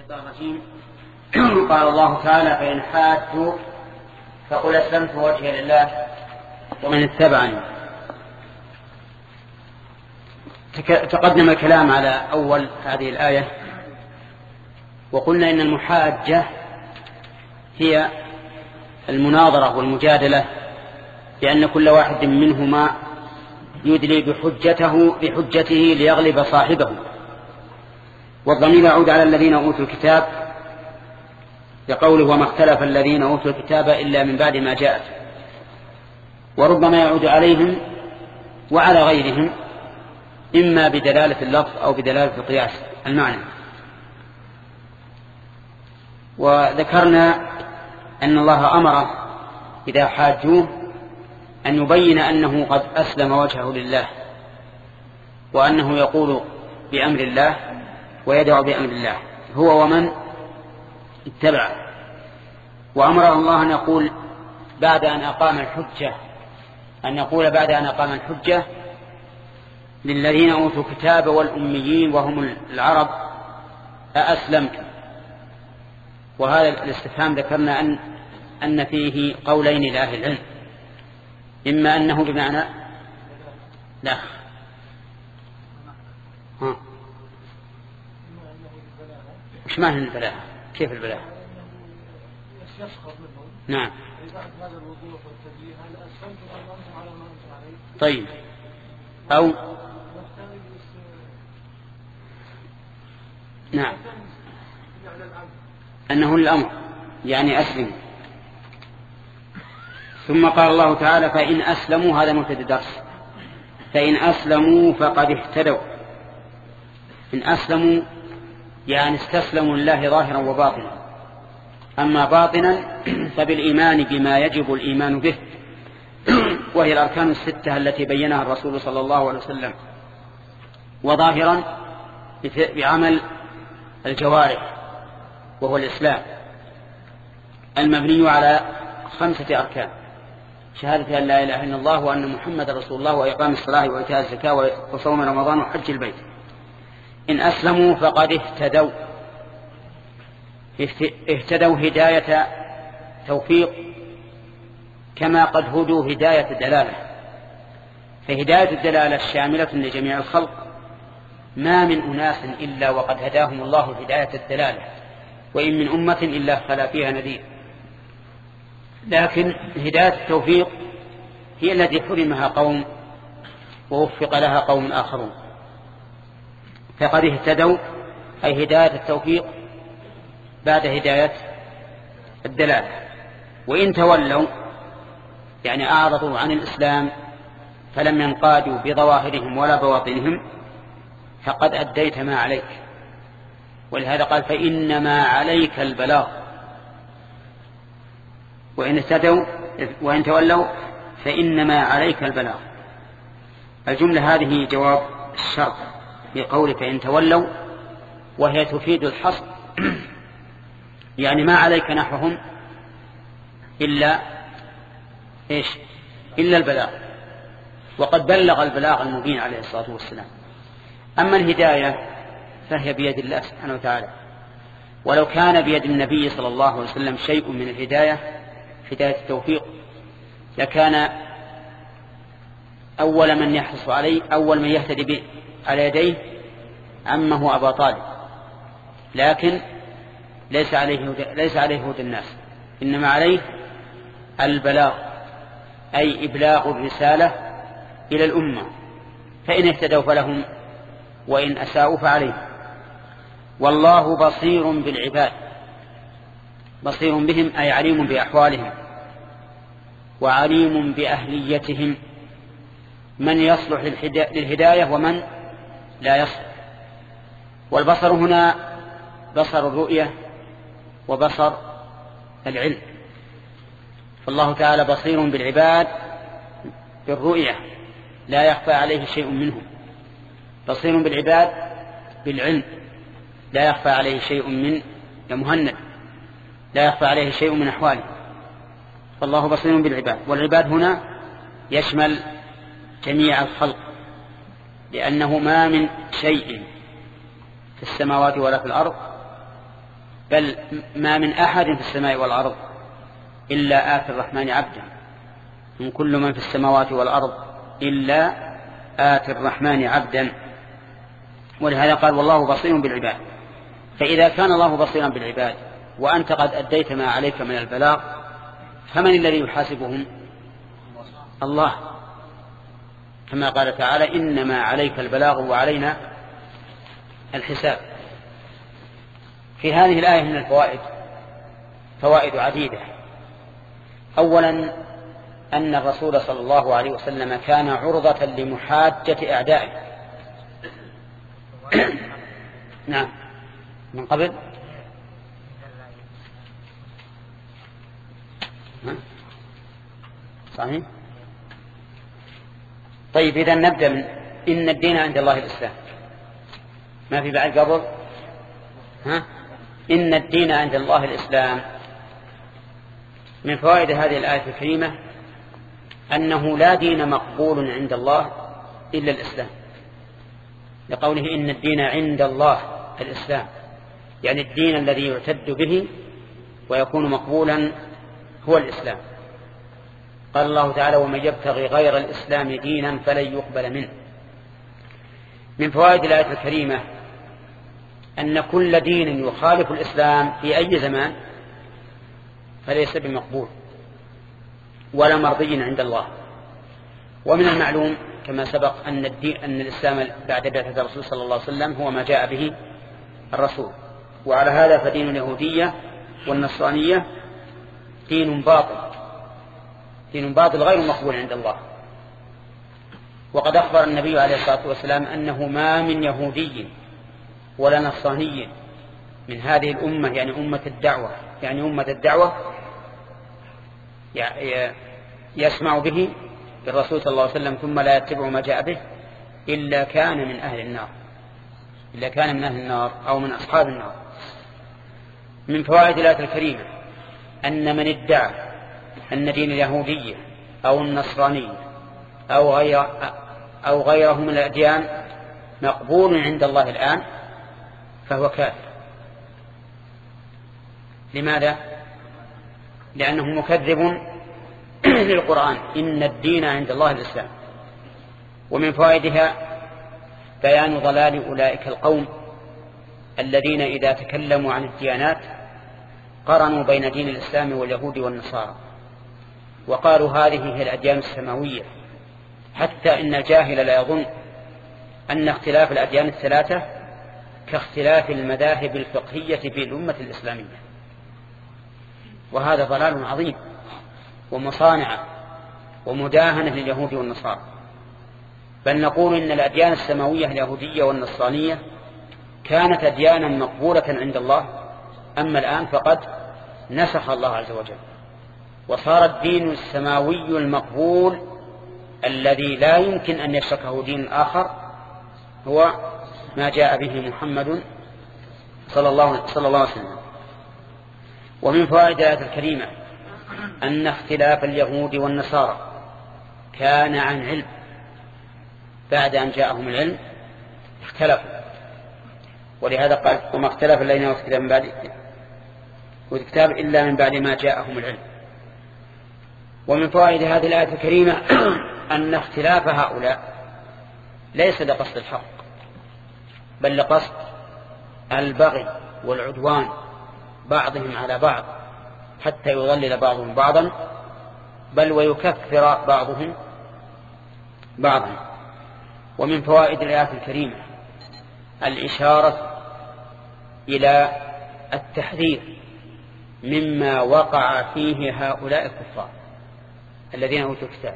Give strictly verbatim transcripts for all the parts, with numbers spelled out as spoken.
الشيطان الرجيم. قال الله تعالى: فإن حاجوا فقل أسلمت وجهي لله ومن اتبعني. تقدم الكلام على أول هذه الآية، وقلنا إن المحاجة هي المناظرة والمجادلة، لأن كل واحد منهما يدلي بحجته بحجته ليغلب صاحبه. والضمير يعود على الذين أوتوا الكتاب بقوله: وما اختلف الذين أوتوا الكتاب إلا من بعد ما جاءت. وربما يعود عليهم وعلى غيرهم، إما بدلالة اللفظ أو بدلالة القياس المعنى. وذكرنا أن الله أمر إذا حاجوه أن يبين أنه قد أسلم وجهه لله، وأنه يقول بأمر الله ويدعو بأمر الله هو ومن اتبع. وأمر الله أن يقول بعد أن أقام الحجة أن يقول بعد أن أقام الحجة للذين أوتوا الكتاب والأميين وهم العرب: أأسلمتم؟ وهذا الاستفهام ذكرنا أن أن فيه قولين لأهل العلم، إما أنه بمعنى لا ها مش معنى البلاغة؟ كيف البلاغة؟ نعم. طيب، أو نعم أنه الأمر يعني أسلم. ثم قال الله تعالى: فإن أسلموا، هذا مبتدأ درس، فإن أسلموا فقد اهتدوا. إن أسلموا يعني استسلموا لله ظاهرا وباطنا. أما باطنا فبالإيمان بما يجب الإيمان به، وهي الأركان الستة التي بينها الرسول صلى الله عليه وسلم، وظاهرا بعمل الجوارح، وهو الإسلام المبني على خمسة أركان: شهادة أن لا إله إلا الله وأن محمد رسول الله وإقام الصلاة وإيتاء الزكاة وصوم رمضان وحج البيت. إن أسلموا فقد اهتدوا. اهتدوا هداية توفيق، كما قد هدوا هداية الدلالة. فهداية الدلالة الشاملة لجميع الخلق، ما من أناس إلا وقد هداهم الله هداية الدلالة، وإن من أمة إلا خلا فيها نذير. لكن هداية التوفيق هي التي حرمها قوم ووفق لها قوم آخرون. فقد اهتدوا أي هداية التوفيق بعد هداية الدلالة. وإن تولوا يعني أعرضوا عن الإسلام فلم ينقادوا بظواهرهم ولا بواطنهم، فقد أديت ما عليك. ولهذا قال: فإنما عليك البلاغ. وإن اهتدوا وإن تولوا فإنما عليك البلاغ. الجملة هذه جواب الشرط في قوله فإن تولوا، وهي تفيد الحصر، يعني ما عليك نحوهم إلا إيش؟ إلا البلاغ. وقد بلغ البلاغ المبين عليه الصلاة والسلام. أما الهداية فهي بيد الله سبحانه وتعالى، ولو كان بيد النبي صلى الله عليه وسلم شيء من الهداية، هداية التوفيق، لكان أول من يحرص عليه أول من يهتدي به على يديه عمه أبا طالب. لكن ليس عليه هدى ليس عليه هدى الناس، إنما عليه البلاغ، أي إبلاغ الرسالة إلى الأمة. فإن اهتدوا فلهم، وإن أساءوا فعليهم. والله بصير بالعباد، بصير بهم أي عليم بأحوالهم وعليم بأهليتهم، من يصلح للهداية ومن لا يصلح. والبصر هنا بصر الرؤية وبصر العلم. فالله تعالى بصير بالعباد بالرؤية، لا يخفى عليه شيء منهم. بصير بالعباد بالعلم، لا يخفى عليه شيء من مهند لا يخفى عليه شيء من أحواله. فالله بصير بالعباد. والعباد هنا يشمل جميع الخلق، لأنه ما من شيء في السماوات ولا في الأرض بل ما من أحد في السماء والأرض إلا آتي الرحمن عبدا، من كل من في السماوات والأرض إلا آتي الرحمن عبدا. ولهذا قال والله بصير بالعباد. فإذا كان الله بصيرا بالعباد وأنت قد أديت ما عليك من البلاغ، فمن الذي يحاسبهم؟ الله، كما قال تعالى إنما عليك البلاغ وعلينا الحساب. في هذه الآية من الفوائد فوائد عديدة. أولا أن الرسول صلى الله عليه وسلم كان عرضة لمحاجة أعدائه. نعم، من قبل صحيح. طيب إذا نبدأ من إن الدين عند الله الإسلام، ما في بعد قبل ها؟ إن الدين عند الله الإسلام. من فوائد هذه الآية الكريمة أنه لا دين مقبول عند الله إلا الإسلام، لقوله إن الدين عند الله الإسلام، يعني الدين الذي يعتد به ويكون مقبولا هو الإسلام. قال الله تعالى ومن يبتغي غير الإسلام دينا فلن يقبل منه. من فوائد الآية الكريمة أن كل دين يخالف الإسلام في أي زمان فليس بمقبول ولا مرضي عند الله. ومن المعلوم كما سبق أن الدين أن الإسلام بعد بعثة الرسول صلى الله عليه وسلم هو ما جاء به الرسول، وعلى هذا فدين اليهودية والنصرانية دين باطل، دين باطل غير مقبول عند الله. وقد أخبر النبي عليه الصلاة والسلام أنه ما من يهودي ولا نصراني من هذه الأمة، يعني أمة الدعوة يعني أمة الدعوة يسمع به بالرسول صلى الله عليه وسلم ثم لا يتبع ما جاء به إلا كان من أهل النار، إلا كان من أهل النار أو من أصحاب النار. من فوائد الآية الكريمة أن من ادعى أن دين اليهودية أو النصرانية أو غير أو غيره من الأديان مقبول عند الله الآن فهو كافر. لماذا؟ لأنه مكذب للقرآن إن الدين عند الله الإسلام. ومن فوائدها بيان ضلال أولئك القوم الذين إذا تكلموا عن الديانات قرنوا بين دين الإسلام واليهود والنصارى وقالوا هذه هي الأديان السماوية، حتى إن الجاهل لا يظن أن اختلاف الأديان الثلاثة كاختلاف المذاهب الفقهية في الأمة الإسلامية، وهذا ضلال عظيم ومصانعة ومداهنة لليهود والنصارى. بل نقول إن الأديان السماوية اليهودية والنصرانية كانت أديانا مقبولة عند الله، أما الآن فقد نسخ الله عز وجل وصار الدين السماوي المقبول الذي لا يمكن أن يشركه دين آخر هو ما جاء به محمد صلى الله, صلى الله عليه وسلم. ومن فوائد الآية الكريمة أن اختلاف اليهود والنصارى كان عن علم، بعد أن جاءهم العلم اختلفوا، ولهذا قال وما اختلف الذين أوتوا الكتاب من بعد والكتاب إلا من بعد ما جاءهم العلم. ومن فوائد هذه الآية الكريمة أن اختلاف هؤلاء ليس لقصد الحق بل لقصد البغي والعدوان بعضهم على بعض حتى يضلل بعضهم بعضا بل ويكفر بعضهم بعضا. ومن فوائد الآية الكريمة الإشارة إلى التحذير مما وقع فيه هؤلاء الكفار الذين أوتوا الكتاب.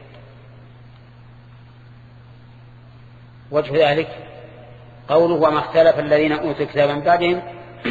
وجه ذلك قوله وما اختلف الذين أوتوا الكتاب من بعدهم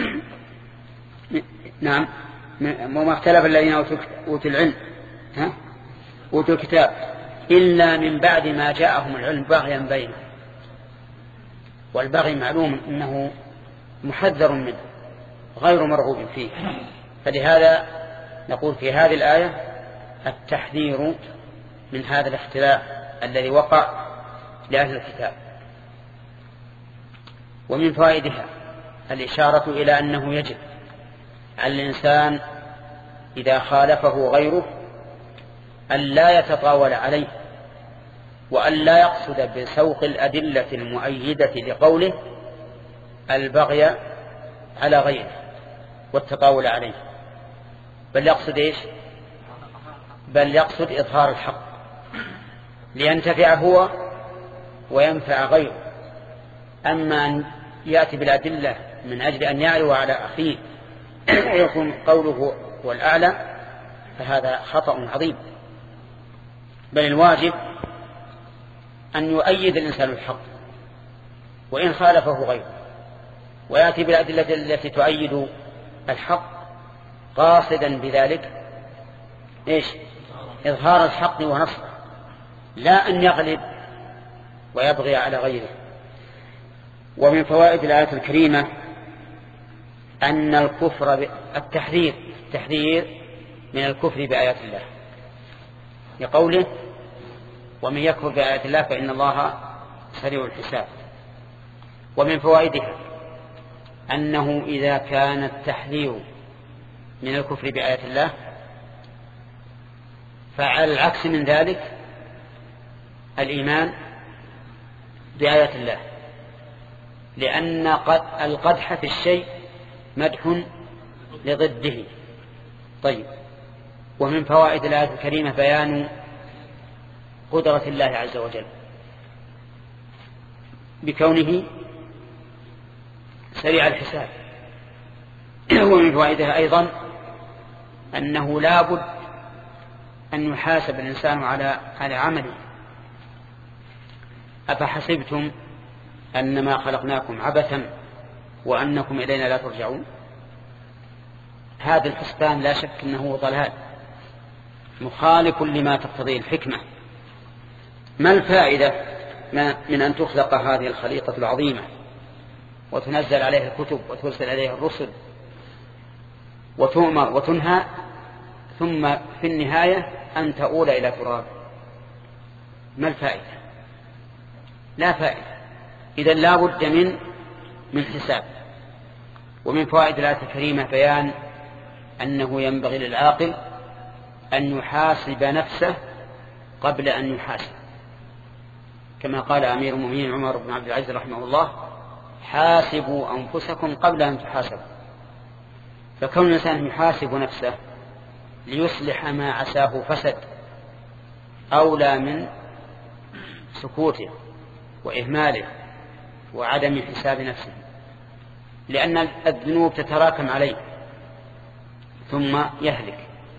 نعم وما اختلف الذين أوتوا العلم ها أوتوا الكتاب إلا من بعد ما جاءهم العلم بغيا بينهم. والبغي معلوم أنه محذر منه غير مرغوب فيه، فلهذا نقول في هذه الآية التحذير من هذا الاختلاف الذي وقع لأهل الكتاب. ومن فوائدها الإشارة إلى أنه يجب على الإنسان إذا خالفه غيره أن لا يتطاول عليه، وأن لا يقصد بسوق الأدلة المؤيدة لقوله البغي على غيره والتطاول عليه، بل يقصد إيش؟ بل يقصد إظهار الحق لينتفع هو وينفع غيره. أما أن يأتي بالأدلة من أجل أن يعلو على أخيه ويكون قوله هو الأعلى فهذا خطأ عظيم، بل الواجب أن يؤيد الإنسان الحق وإن خالفه غيره، ويأتي بالأدلة التي تؤيد الحق قاصدا بذلك إيش؟ إظهار الحق ونصره، لا أن يغلب ويبغي على غيره. ومن فوائد الآية الكريمة أن الكفر التحذير التحذير من الكفر بآيات الله لقوله ومن يكفر بآيات الله فإن الله سريع الحساب. ومن فوائدها أنه إذا كان التحذير من الكفر بآيات الله فعلى العكس من ذلك الإيمان بآيات الله، لأن القدح في الشيء مدح لضده. طيب، ومن فوائد الآية الكريمة بيان قدرة الله عز وجل بكونه سريع الحساب. ومن فوائدها أيضا أنه لا بد أن يحاسب الإنسان على على عمله. أفحسبتم أنما خلقناكم عبثا وأنكم إلينا لا ترجعون؟ هذا الحسبان لا شك أنه ضلال مخالف لما تقتضيه الحكمة. ما الفائدة من أن تخلق هذه الخليقة العظيمة وتنزل عليها الكتب وترسل عليها الرسل وتؤمر وتنهى ثم في النهاية أن تؤول إلى تراب؟ ما الفائدة؟ لا فائدة. إذن لا بد من من حساب. ومن فوائد الآية الكريمة بيان أنه ينبغي للعاقل أن يحاسب نفسه قبل أن يحاسب، كما قال أمير المؤمنين عمر بن عبد العزيز رحمه الله حاسبوا أنفسكم قبل أن تحاسبوا. فكون الإنسان يحاسب نفسه ليصلح ما عساه فسد أولى من سكوته وإهماله وعدم حساب نفسه، لأن الذنوب تتراكم عليه ثم يهلك.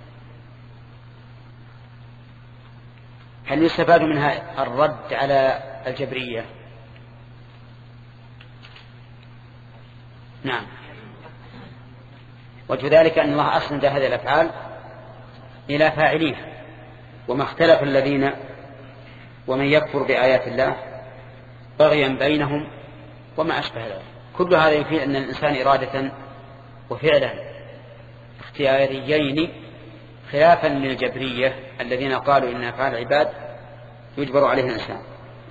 هل يستفاد منها الرد على الجبرية؟ نعم. وجه ذلك أن الله أسند هذه الأفعال إلى فاعليها، وما اختلف الذين ومن يكفر بآيات الله بغيا بينهم وما أشبه ذلك. كل هذا يفيد أن الإنسان إرادة وفعلا اختياريين خلافا للجبرية الذين قالوا إن أفعال العباد يجبر عليه الإنسان.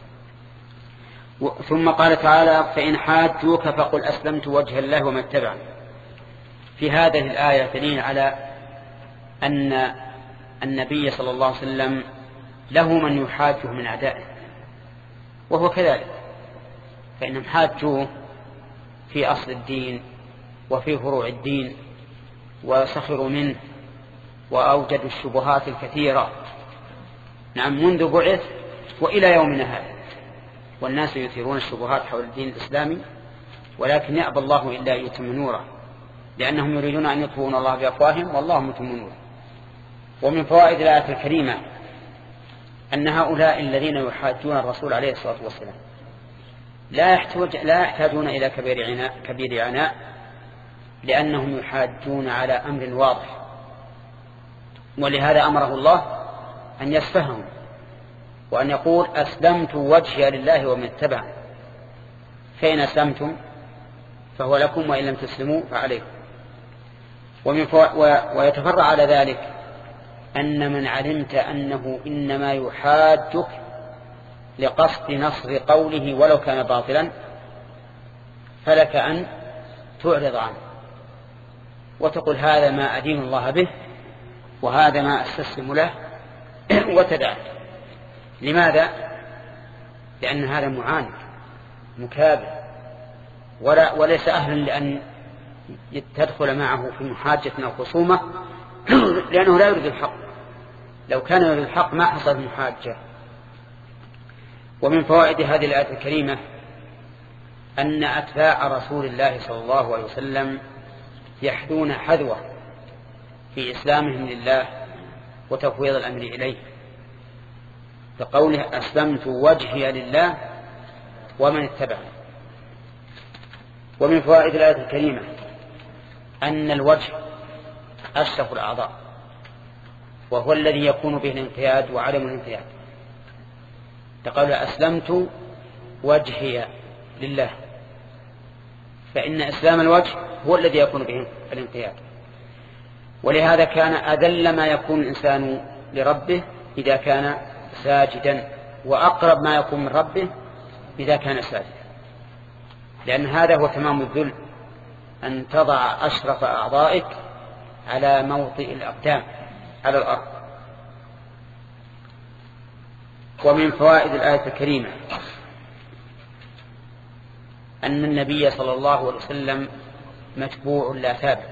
ثم قال تعالى فإن حاجوك فقل أسلمت وجه الله ومن اتبعني. في هذه الآية دليل على أن النبي صلى الله عليه وسلم له من يحاجه من أعدائه، وهو كذلك، فإنهم حاجوه في أصل الدين وفي فروع الدين وسخروا منه وأوجدوا الشبهات الكثيرة، نعم، منذ بعث وإلى يومنا هذا، والناس يثيرون الشبهات حول الدين الإسلامي، ولكن يأبى الله إلا يتم نوره، لأنهم يريدون أن يطفئوا الله بأفواههم والله متم نوره. ومن فوائد الآية الكريمة أن هؤلاء الذين يحاجون الرسول عليه الصلاة والسلام لا يحتاج لا يحتاجون إلى كبير عناء كبير عناء لأنهم يحاجون على أمر واضح، ولهذا أمره الله أن يسفههم وأن يقول أسلمت وجهي لله ومن اتبعني. فإن أسلمتم فهو لكم وإن لم تسلموا فعليكم. ومن ويتفرع على ذلك أن من علمت أنه إنما يحاجك لقصد نصر قوله ولو كان باطلا فلك أن تعرض عنه وتقول هذا ما أدين الله به وهذا ما أستسلم له وتدعه. لماذا؟ لأن هذا معاند مكابر ولا وليس أهلا لأن تدخل معه في محاجة أو خصومة لأنه لا يريد الحق. لو كان يريد الحق ما حصل المحاجة. ومن فوائد هذه الآية الكريمة أن أتباع رسول الله صلى الله عليه وسلم يحذون حذوه في إسلامهم لله وتفويض الأمر إليه، فقوله أسلمت وجهي لله ومن اتبعني. ومن فوائد الآية الكريمة أن الوجه أشرف الأعضاء وهو الذي يكون به الانقياد وعدم الانقياد. تقول أسلمت وجهي لله، فإن إسلام الوجه هو الذي يكون به الانقياد. ولهذا كان أذل ما يكون الإنسان لربه إذا كان ساجدا، وأقرب ما يكون من ربه إذا كان ساجدا، لأن هذا هو تمام الذل، أن تضع أشرف أعضائك على موطئ الأقدام على الأرض. ومن فوائد الآية الكريمة أن النبي صلى الله عليه وسلم متبوع لا تابع،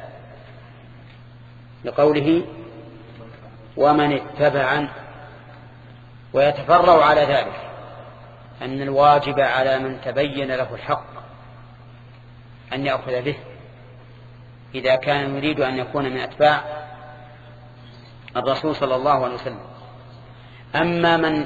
لقوله ومن اتبعن، ويتفرع على ذلك أن الواجب على من تبين له الحق أن يأخذ به إذا كان يريد أن يكون من أتباع الرسول صلى الله عليه وسلم. أما من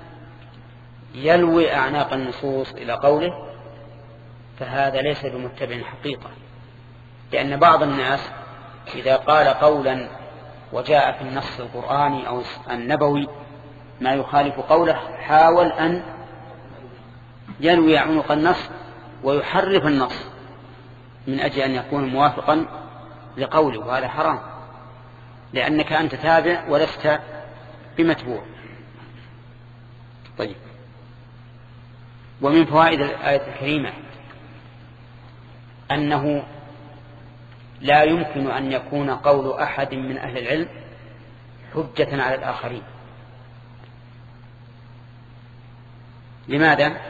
يلوي أعناق النصوص إلى قوله فهذا ليس بمتبع حقيقة، لأن بعض الناس إذا قال قولا وجاء في النص القرآني أو النبوي ما يخالف قوله حاول أن يلوي عنق النص ويحرف النص من أجل أن يكون موافقا لقوله، وهذا حرام، لأنك أنت تابع ولست بمتبوع. طيب، ومن فوائد الآية الكريمة أنه لا يمكن أن يكون قول أحد من أهل العلم حجة على الآخرين. لماذا؟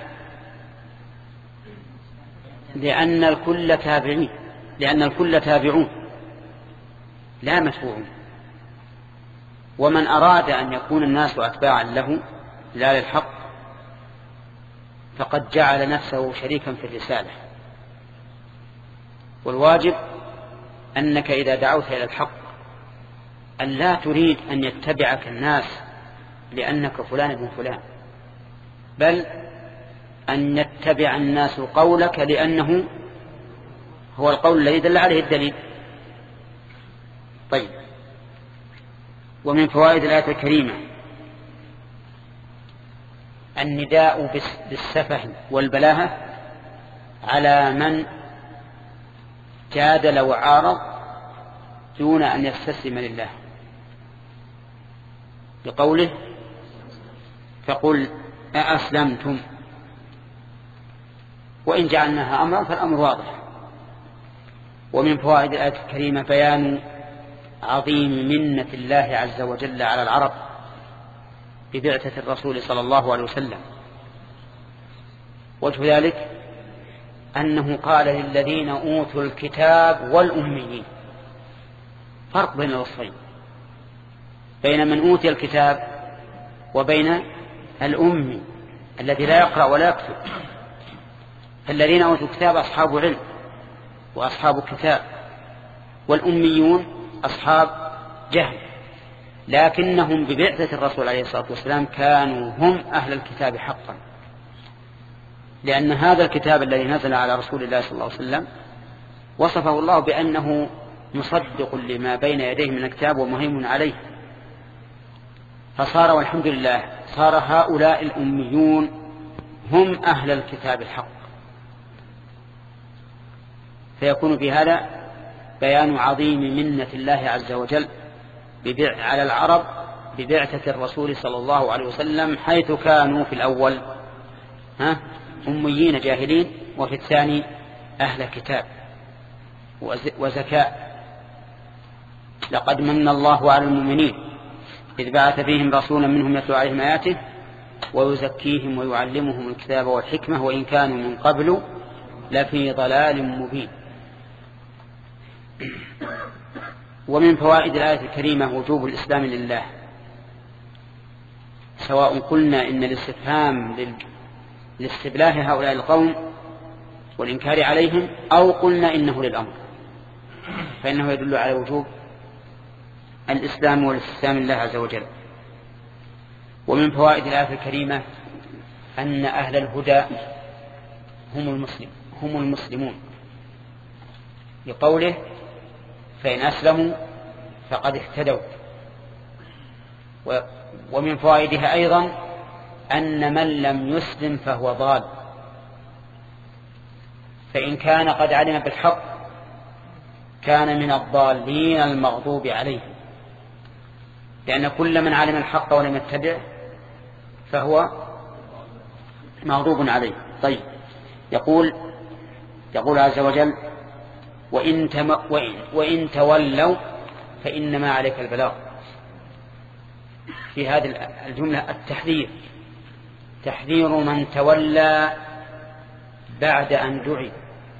لأن الكل تابعين، لأن الكل تابعون لا متبوعون. ومن أراد أن يكون الناس أتباعا له لا للحق فقد جعل نفسه شريكا في الرسالة. والواجب أنك إذا دعوت إلى الحق أن لا تريد أن يتبعك الناس لأنك فلان ابن فلان، بل أن يتبع الناس قولك لأنه هو القول الذي دل عليه الدليل. طيب، ومن فوائد الآية الكريمة النداء بالسفه والبلاهة على من جادل وعارض دون أن يستسلم لله، بقوله فقل أأسلمتم. وإن جعلناها أمرا فالأمر واضح. ومن فوائد الآية الكريمة بيان عظيم منة الله عز وجل على العرب ببعثة الرسول صلى الله عليه وسلم. وجه ذلك أنه قال للذين أوتوا الكتاب والأميين، فرق بين الوصفين، بين من أوتي الكتاب وبين الأمي الذي لا يقرأ ولا يكتب. الذين أوتوا الكتاب أصحاب علم وأصحاب كتاب، والأميون أصحاب جهل، لكنهم ببعثة الرسول عليه الصلاة والسلام كانوا هم أهل الكتاب حقا، لأن هذا الكتاب الذي نزل على رسول الله صلى الله عليه وسلم وصفه الله بأنه مصدق لما بين يديه من الكتاب ومهيمن عليه. فصار والحمد لله صار هؤلاء الأميون هم أهل الكتاب الحق. فيكون في هذا بيان عظيم منة الله عز وجل على العرب ببعثة الرسول صلى الله عليه وسلم، حيث كانوا في الأول ها أميين جاهلين، وفي الثاني أهل كتاب وزكاء لقد من الله على المؤمنين إذ بعث فيهم رسولا منهم يتلو عليهم آياته ويزكيهم ويعلمهم الكتاب والحكمة وإن كانوا من قبل لفي ضلال مبين. ومن فوائد الآية الكريمة وجوب الإسلام لله، سواء قلنا إن الاستفهام لاستبلاه هؤلاء القوم والإنكار عليهم أو قلنا إنه للأمر، فإنه يدل على وجوب الإسلام والاستسلام لله عز وجل. ومن فوائد الآية الكريمة أن أهل الهدى هم المسلم هم المسلمون لقوله فإن أسلموا فقد اهتدوا. ومن فوائدها أيضا أن من لم يسلم فهو ضال، فإن كان قد علم بالحق كان من الضالين المغضوب عليهم، لأن كل من علم الحق ولم يتبع فهو مغضوب عليه. طيب، يقول يقول عز وجل وإن, تم وإن, وإن تولوا فإنما عليك البلاغ. في هذه الجملة التحذير، تحذير من تولى بعد أن دعي،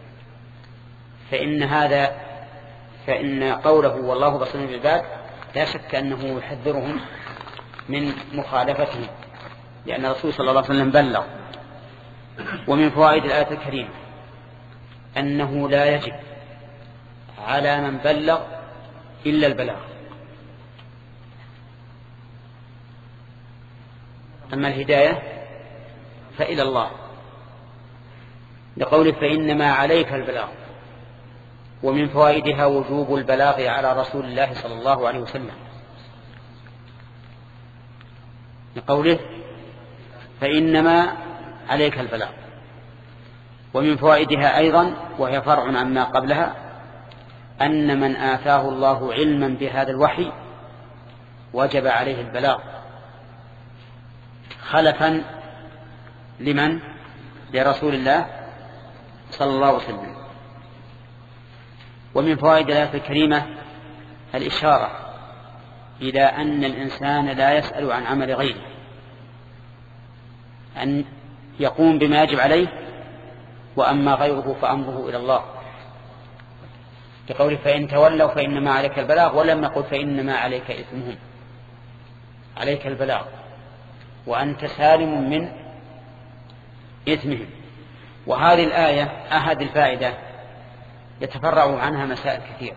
فإن هذا فإن قوله والله بصير بالعباد لا شك أنه يحذرهم من مخالفتهم، لأن الرسول صلى الله عليه وسلم بلغ. ومن فوائد الآية الكريمة أنه لا يجب على من بلغ إلا البلاغ، أما الهداية فإلى الله، لقوله فإنما عليك البلاغ. ومن فوائدها وجوب البلاغ على رسول الله صلى الله عليه وسلم، لقوله فإنما عليك البلاغ. ومن فوائدها أيضا وهي فرع عما قبلها أن من آتاه الله علما بهذا الوحي وجب عليه البلاغ، خلفا لمن؟ لرسول الله صلى الله عليه وسلم. ومن فوائد الآية الكريمة الإشارة إلى أن الإنسان لا يسأل عن عمل غيره، أن يقوم بما يجب عليه، وأما غيره فأمره إلى الله، كقوله فإن تولوا فإنما عليك البلاغ، ولم يقل فإنما عليك إثمهم، عليك البلاغ وأنت سالم من إثمهم. وهذه الآية أحد الفائدة يتفرع عنها مسائل كثيرة،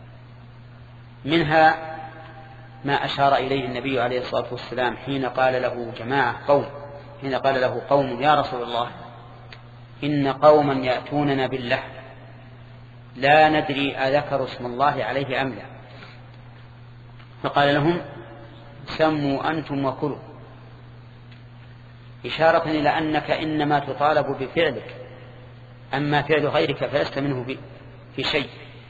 منها ما أشار إليه النبي عليه الصلاة والسلام حين قال له جماعة قوم حين قال له قوم يا رسول الله إن قوما يأتوننا بالله لا ندري أذكر اسم الله عليه أم لا، فقال لهم سموا أنتم وكلوا، إشارة إلى أنك إنما تطالب بفعلك، أما فعل غيرك فلست منه في شيء.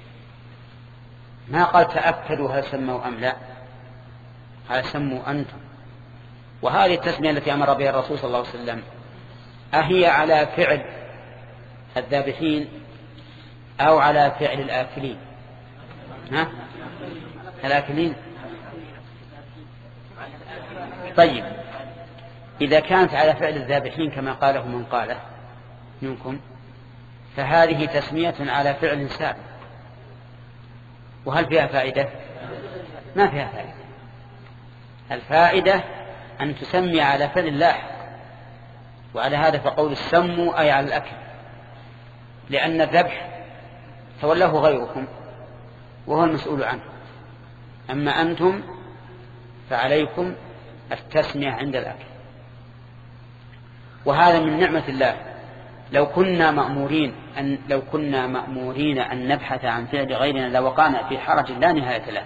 ما قال تأكدوا هل سموا أم لا، قال سموا أنتم. وهذه التسمية التي أمر بها الرسول صلى الله عليه وسلم أهي على فعل الذابحين أو على فعل الآكلين؟ ها؟ الآكلين. طيب، إذا كانت على فعل الذابحين كما قاله من قاله منكم فهذه تسمية على فعل سابق، وهل فيها فائدة؟ ما فيها فائدة. الفائدة أن تسمي على فعل لاحق، وعلى هذا فقول السموا أي على الأكل، لأن الذبح تولاه غيركم وهو المسؤول عنه، أما أنتم فعليكم التسمية عند الأكل. وهذا من نعمة الله. لو كنا مأمورين أن لو كنا مأمورين أن نبحث عن فعل غيرنا لوقعنا في حرج لا نهاية له.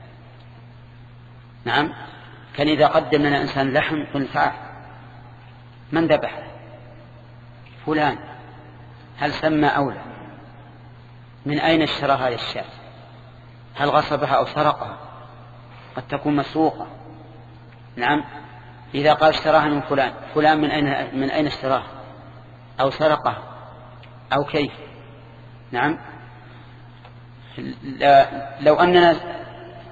نعم، كان إذا قدم لنا إنسان لحم قل تعال من ذبح؟ فلان. هل سمى أو لا؟ من أين اشترى هذه الشاة؟ هل غصبها أو سرقها؟ قد تكون مسروقة. نعم، إذا قال اشتراها من فلان، فلان من أين من أين اشتراها أو سرقها أو كيف؟ نعم، لو أننا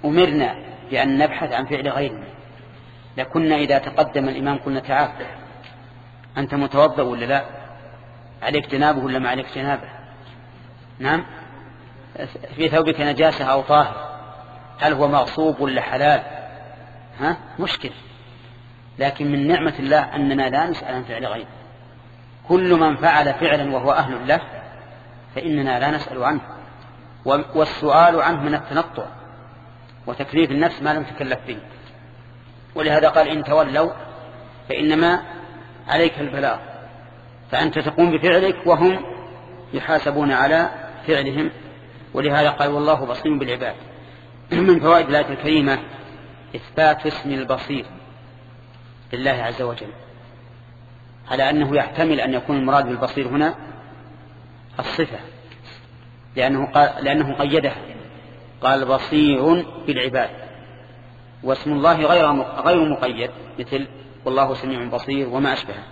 أمرنا بأن نبحث عن فعل غيرنا لكنا إذا تقدم الإمام قلنا تعال أنت متوضأ ولا لا، عليك جنابه ولا ما عليك جنابه، نعم، في ثوبك نجاسة أو طاهر، هل هو مغصوب ولا حلال، ها مشكل. لكن من نعمة الله أننا لا نسأل عن فعل غيره، كل من فعل فعلا وهو أهل له فإننا لا نسأل عنه، والسؤال عنه من التنطع وتكليف النفس ما لم تكلف به. ولهذا قال إن تولوا فإنما عليك البلاغ، فأنت تقوم بفعلك وهم يحاسبون على فعلهم. ولهذا قال والله بصير بالعباد. من فوائد الآية الكريمة إثبات اسم البصير لله عز وجل، على أنه يحتمل أن يكون المراد بالبصير هنا الصفة، لأنه, قال لأنه قيدها قال بصير بالعباد، واسم الله غير غير مقيد مثل والله سميع بصير وما أشبهه.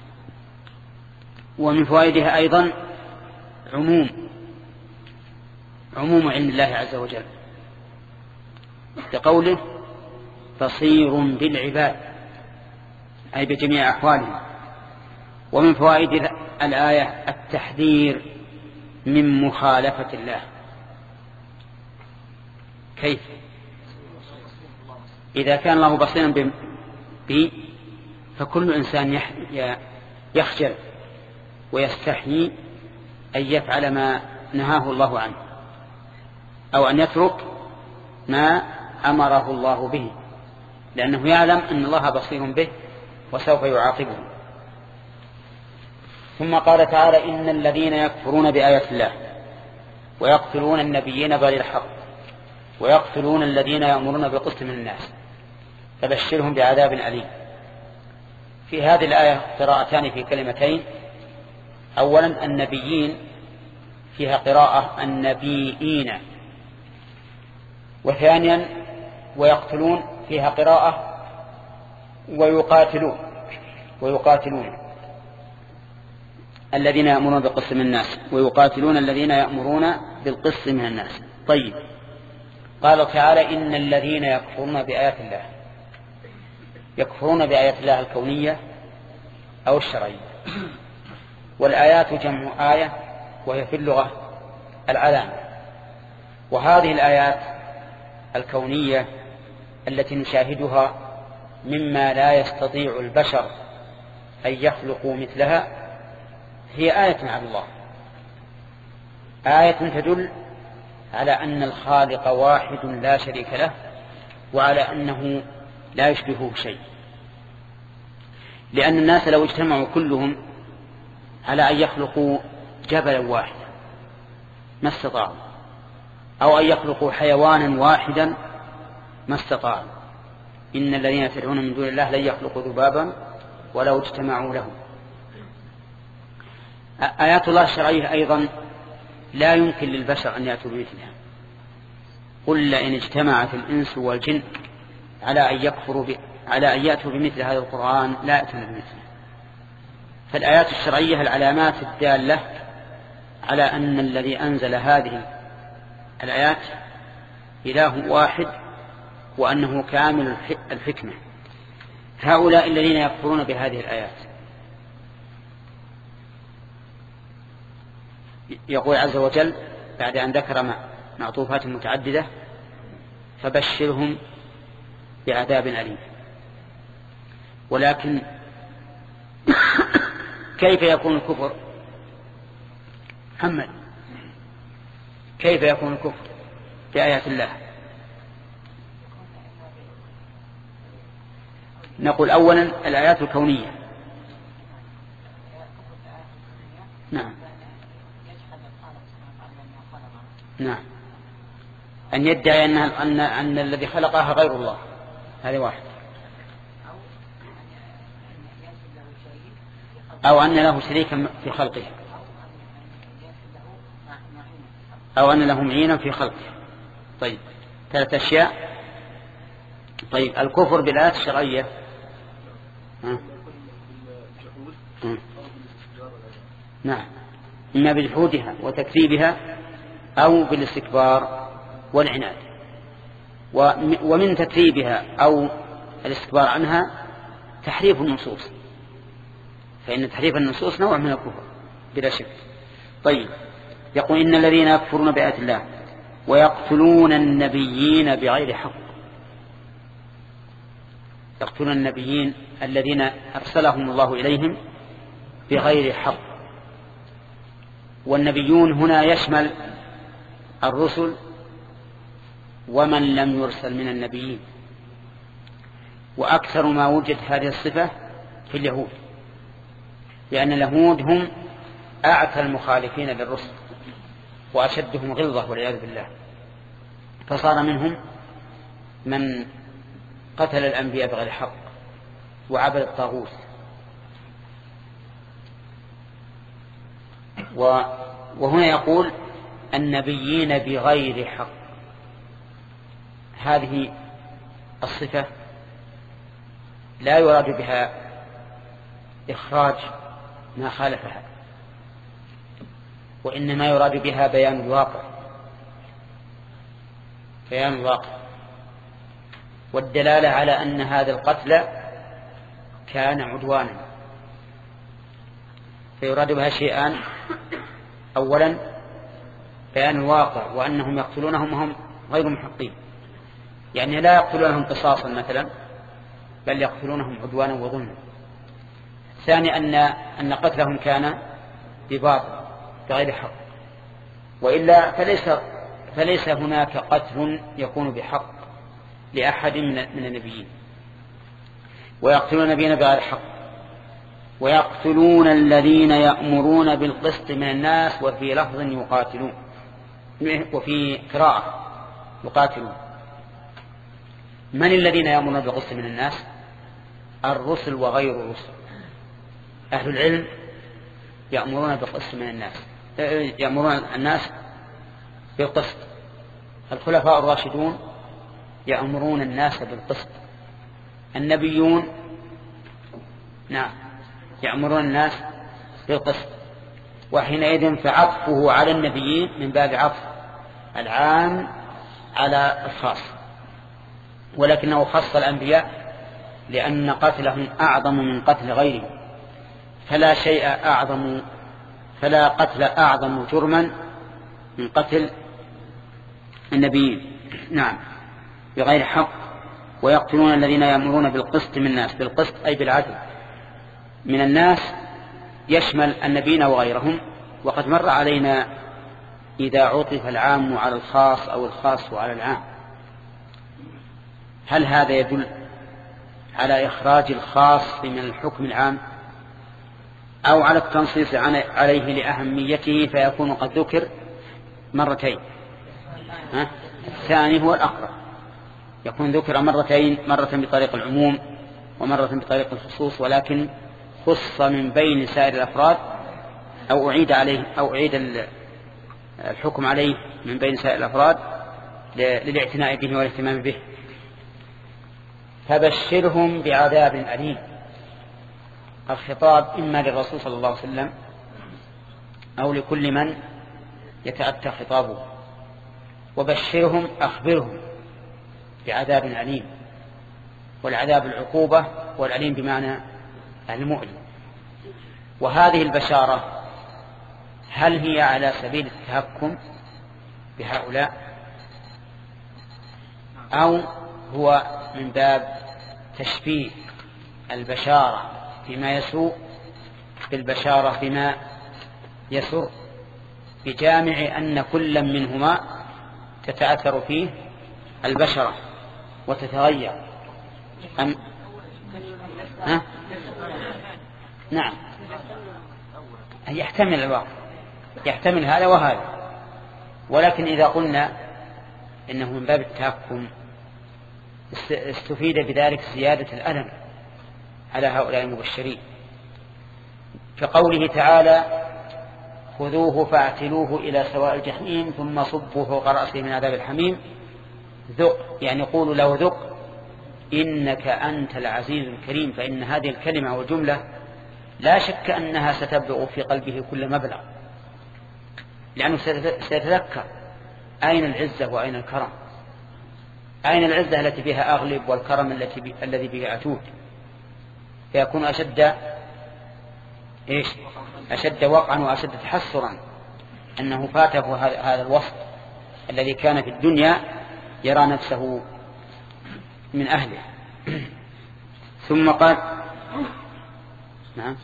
ومن فوائدها أيضا عموم عموم علم الله عز وجل لقوله بصير بالعباد أي بجميع أحوالهم. ومن فوائد الآية التحذير من مخالفة الله. كيف؟ إذا كان الله بصيرا به فكل إنسان يخجل ويستحيي أن يفعل ما نهاه الله عنه أو أن يترك ما أمره الله به، لأنه يعلم أن الله بصير به وسوف يعاقبه. ثم قال تعالى إن الذين يكفرون بآيات الله ويقتلون النبيين بغير حق ويقتلون الذين يأمرون بالقسط من الناس فبشرهم بعذاب أليم. في هذه الآية قراءتان في كلمتين. أولا النبيين فيها قراءة النبيين، وثانيا ويقتلون فيها قراءة ويقاتلون ويقاتلون الذين يأمرون بالقسط من الناس ويقاتلون الذين يأمرون بالقسط من الناس. طيب، قال تعالى إن الذين يكفرون بآيات الله، يكفرون بآيات الله الكونية أو الشرعية. والآيات جمع آية وهي في اللغة العلامة. وهذه الآيات الكونية التي نشاهدها مما لا يستطيع البشر أن يخلقوا مثلها هي آية على الله، آية تدل على أن الخالق واحد لا شريك له وعلى أنه لا يشبهه شيء. لأن الناس لو اجتمعوا كلهم على أن يخلقوا جبلا واحدا ما استطاعوا، أو أن يخلقوا حيوانا واحدا ما استطاعوا. إن الذين تدعون من دون الله لن يخلقوا ذبابا ولو اجتمعوا له. آيات الله الشرعية أيضا لا يمكن للبشر أن يأتوا بمثلها. قل لئن اجتمعت الإنس والجن على أن يكفروا ب... على أن يأتوا بمثل هذا القرآن لا يأتون بمثله. فالآيات الشرعية العلامات الدالة على أن الذي أنزل هذه الآيات إله واحد وأنه كامل الحكمة. هؤلاء الذين يكفرون بهذه الآيات يقول عز وجل بعد أن ذكر معطوفات متعددة فبشرهم بعذاب أليم. ولكن كيف يكون الكفر؟ محمد، كيف يكون الكفر بآيات الله؟ نقول أولا الآيات الكونية. نعم نعم أن يدعي أن, أن, أن الذي خلقها غير الله، هذه واحد. أو أن له شريكا في خلقه، أو أن له معينا في خلقه. طيب، ثلاث أشياء. طيب، الكفر بالآيات الشرعية ها؟ ها؟ نعم، إما بجحودها وتكذيبها أو بالاستكبار والعناد. ومن تكذيبها أو الاستكبار عنها تحريف النصوص، فإن تحريف النصوص نوع من الكفر بلا شك. طيب، يقول إن الذين يكفرون بآيات الله ويقتلون النبيين بغير حق، يقتلون النبيين الذين أرسلهم الله إليهم بغير حق. والنبيون هنا يشمل الرسل ومن لم يرسل من النبيين، وأكثر ما وجد هذه الصفة في اليهود، لأن اليهود هم أعتى المخالفين للرسل وأشدهم غلظة والعياذ بالله، فصار منهم من قتل الأنبياء بغير حق وعبد الطاغوت. وهنا يقول النبيين بغير حق، هذه الصفة لا يراد بها إخراج ما خالفها، وإنما يراد بها بيان الواقع، بيان الواقع والدلالة على أن هذا القتل كان عدوانا. فيراد بها شيئان: أولا بيان الواقع وأنهم يقتلونهم وهم غير محقين، يعني لا يقتلونهم قصاصا مثلا، بل يقتلونهم عدوانا وظلما. ثاني أن أن قتلهم كان بباطل بغير حق، وإلا فليس فليس هناك قتل يكون بحق لأحد من النبيين. ويقتلون النبيين بغير حق ويقتلون الذين يأمرون بالقسط من الناس، وفي لفظ يقاتلون، وفي قراءة يقاتلون. من الذين يأمرون بالقسط من الناس؟ الرسل وغير الرسل. أهل العلم يأمرون بالقسط من الناس، يأمرون الناس بالقسط. الخلفاء الراشدون يأمرون الناس بالقسط. النبيون نعم يأمرون الناس بالقسط. وحينئذ فعطفه على النبيين من باب عطف العام على الخاص، ولكنه خص الأنبياء لأن قتلهم أعظم من قتل غيرهم، فلا شيء أعظم فلا قتل أعظم جرما من قتل النبيين نعم بغير حق. ويقتلون الذين يأمرون بالقسط من الناس، بالقسط أي بالعدل من الناس، يشمل النبيين وغيرهم. وقد مر علينا إذا عطف العام على الخاص أو الخاص على العام، هل هذا يدل على إخراج الخاص من الحكم العام أو على التنصيص عليه لأهميته فيكون قد ذكر مرتين؟ ها؟ الثاني هو الأقرب، يكون ذكر مرتين، مرة بطريق العموم ومرة بطريق الخصوص، ولكن خص من بين سائر الأفراد أو أعيد عليه أو أعيد الحكم عليه من بين سائر الأفراد للاعتناء به والاهتمام به. فبشرهم بعذاب أليم. الخطاب إما للرسول صلى الله عليه وسلم أو لكل من يتأتى خطابه. وبشرهم أخبرهم بعذاب أليم، والعذاب العقوبة والأليم بمعنى المؤلم. وهذه البشارة هل هي على سبيل التهكم بهؤلاء أو هو من باب تشبيه البشارة فيما يسوء بالبشارة فيما يسر، بجامع أن كل منهما تتأثر فيه البشرة وتتغير؟ أم ها؟ نعم، يحتمل الواقع، يحتمل هذا وهذا، ولكن إذا قلنا إنه من باب التهكم استفيد بذلك زيادة الألم على هؤلاء المبشرين، كقوله تعالى: خذوه فاعتلوه إلى سواء الجحيم ثم صبوا فوق رأسه من عذاب الحميم ذق، يعني قولوا له ذق إنك أنت العزيز الكريم. فإن هذه الكلمة والجملة لا شك أنها ستبلغ في قلبه كل مبلغ، لأنه سيتذكر أين العزة وأين الكرم، أين العزة التي بها أغلب والكرم التي بي... الذي بها أتود، فيكون أشد إيش أشد وقعا وأشد تحسرا أنه فاته هذا الوصف الذي كان في الدنيا يرى نفسه من أهله. ثم قال نعم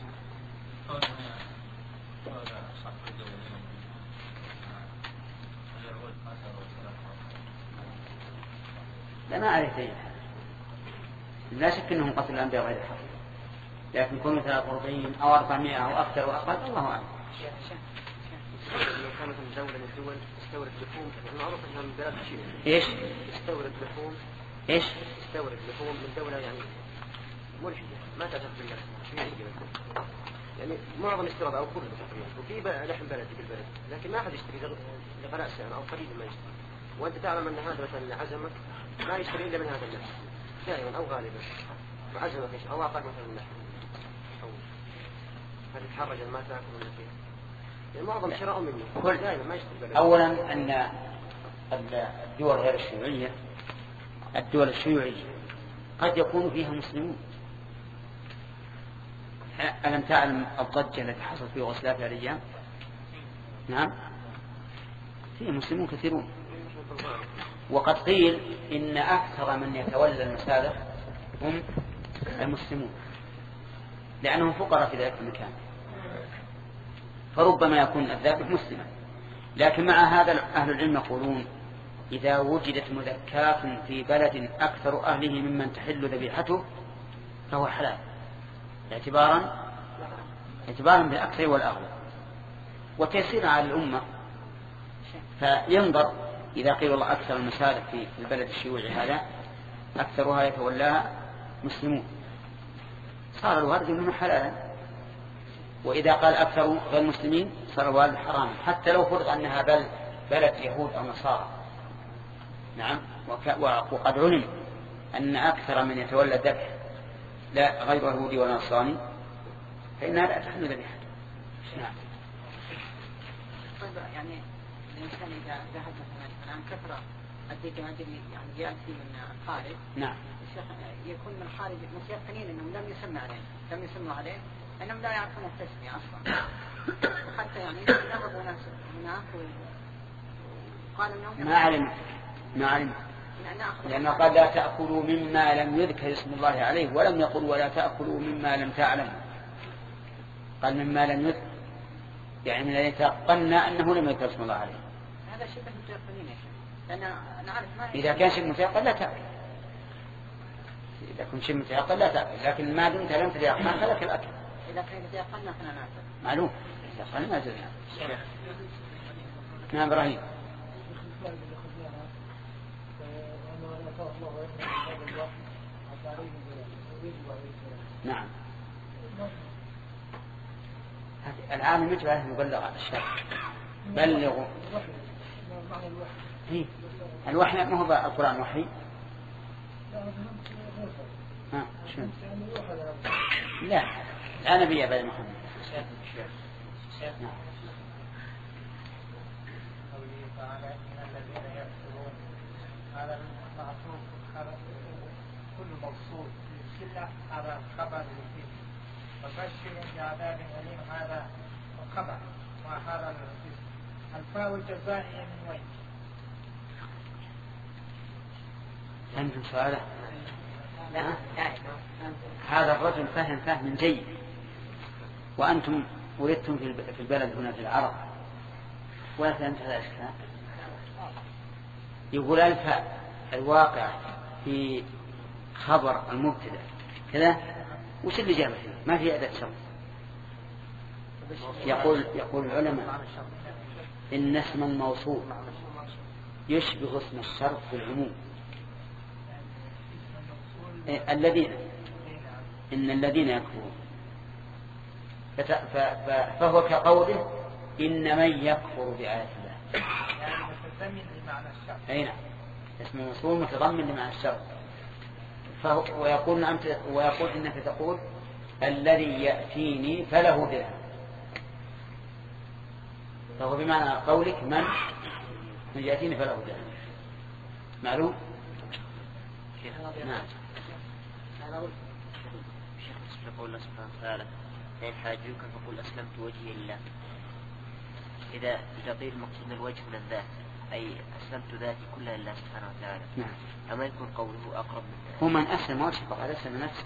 لا ما أعرف شيء، لا شك أنهم قتلوا الأنبياء غير الحق، لكن كونوا ثلاثة وأربعين أو أربعمائة أو أكثر وأقل الله أعلم. لو كانت من دولة من الدول تستورد لحوم، المعروف أنها من بلاد شيء إيش تستورد لحوم إيش تستورد لحوم من دولة يعني ملحدة ما تعترف بالله يعني معظم استيراد أو كله وفي لحم بلدي بالبلد، لكن ما أحد يشتري لغلاء سعر أو قليل ما يشتري، وأنت تعلم أن هذا مثلا عزمك ما يشتري إلا من هذا اللحم دائما أو غالبا، وعزمك إيش أو أعطاك مثلا اللحم أو هذه تحرج ما تأكل من فيها، يعني معظم شراء منه كل دائما ما يشتري بلد. أولا أن الدول غير الشيوعية الدول الشيوعية قد يكون فيها مسلمون. ألم تعلم الضجة التي حصلت في يوغوسلافيا الأيام؟ نعم فيها مسلمون كثيرون، وقد قيل إن أكثر من يتولى المسالخ هم المسلمون لأنهم فقراء في ذلك المكان، فربما يكون الذابح مسلما. لكن مع هذا أهل العلم يقولون إذا وجدت مذكاة في بلد أكثر أهله ممن تحل ذبيحته فهو حلال اعتبارا اعتبارا بالأكثر والأغلب وتيسيرا على الأمة. فينظر إذا قيل الله أكثر المسالك في البلد الشيوعي هذا أكثرها يتولاها مسلمون صار الوارد منه حلالا، وإذا قال أكثر غير المسلمين صار الوارد حراما حتى لو فرض أنها بل بلد يهود أو نصارى. نعم وقد علم أن أكثر من يتولى الذبح لا غير يهودي ولا نصراني فإنها لا تحل ذبيحته. نعم. طيب يعني الإنسان إذا ذهب مثلا الآن كثرة أديك ما أدري يعني يأتي من الخارج. نعم. يكون من الخارج متيقنين أنهم لم يسمى عليه لم يسموا عليه أنهم لا يعرفون التسمية أصلا، وحتى يعني ذهبوا ناس هناك وقالوا أنهم ما علم ما علم لأنه قال لا تأكلوا مما لم يذكر اسم الله عليه، ولم يقل ولا تأكلوا مما لم تعلموا، قال مما لم يذكر يعني من الذي تيقنا أنه لم يذكر اسم الله عليه. هذا شبه متيقنين يا شيخ، لأن نعرف ما إذا كان شبه متيقن لا تأكل، إذا كنت شبه متيقن لا تأكل، لكن ما دمت لم تتيقن فلك الأكل. إذا كان متيقنا فلا نأكل. معلوم يتيقن ما زلنا. نعم إبراهيم. نعم العالم يجب أن يبلغ الشرع بلغوا إيه؟ الوحي ما هو القرآن وحي ها شو لا لا نبي أبدا محمد. نعم. هذا المعصوم كل موصول في السلة هذا خبر للفيل وبشر بعذاب أليم هذا الخبر وهذا الفاء الجزائية من وين؟ فهمتم سؤاله؟ هذا الرجل فهم فهم جيد، وأنتم ولدتم في البلد هنا في العرب ولا فهمت هذا الإشكال. يقول الفاء الواقع في خبر المبتدأ كذا وش اللي جابه فيه؟ ما في أداة شرط. يقول يقول العلماء إن اسم الموصول يشبه اسم الشرط في العموم. إيه الذين إن الذين يكفرون فهو كقوله إن من يكفر بآيات الله. أي نعم اسم الموصول متضمن لمعنى الشرط. فهو ويقول نعم ويقول إنك تقول الذي يأتيني فله درهم، فهو بمعنى قولك من من يأتيني فله درهم. معلوم؟ نعم. شيخ يقول الله سبحانه وتعالى فإن حاجوك فقل أسلمت وجهي لله. إذا إذا قيل المقصود الوجه من الذات أي أسلمت ذاتي كلها لله سبحانه وتعالى. نعم. أما يكون قوله أقرب من هو من أسلم وجهه فقد أسلم نفسه.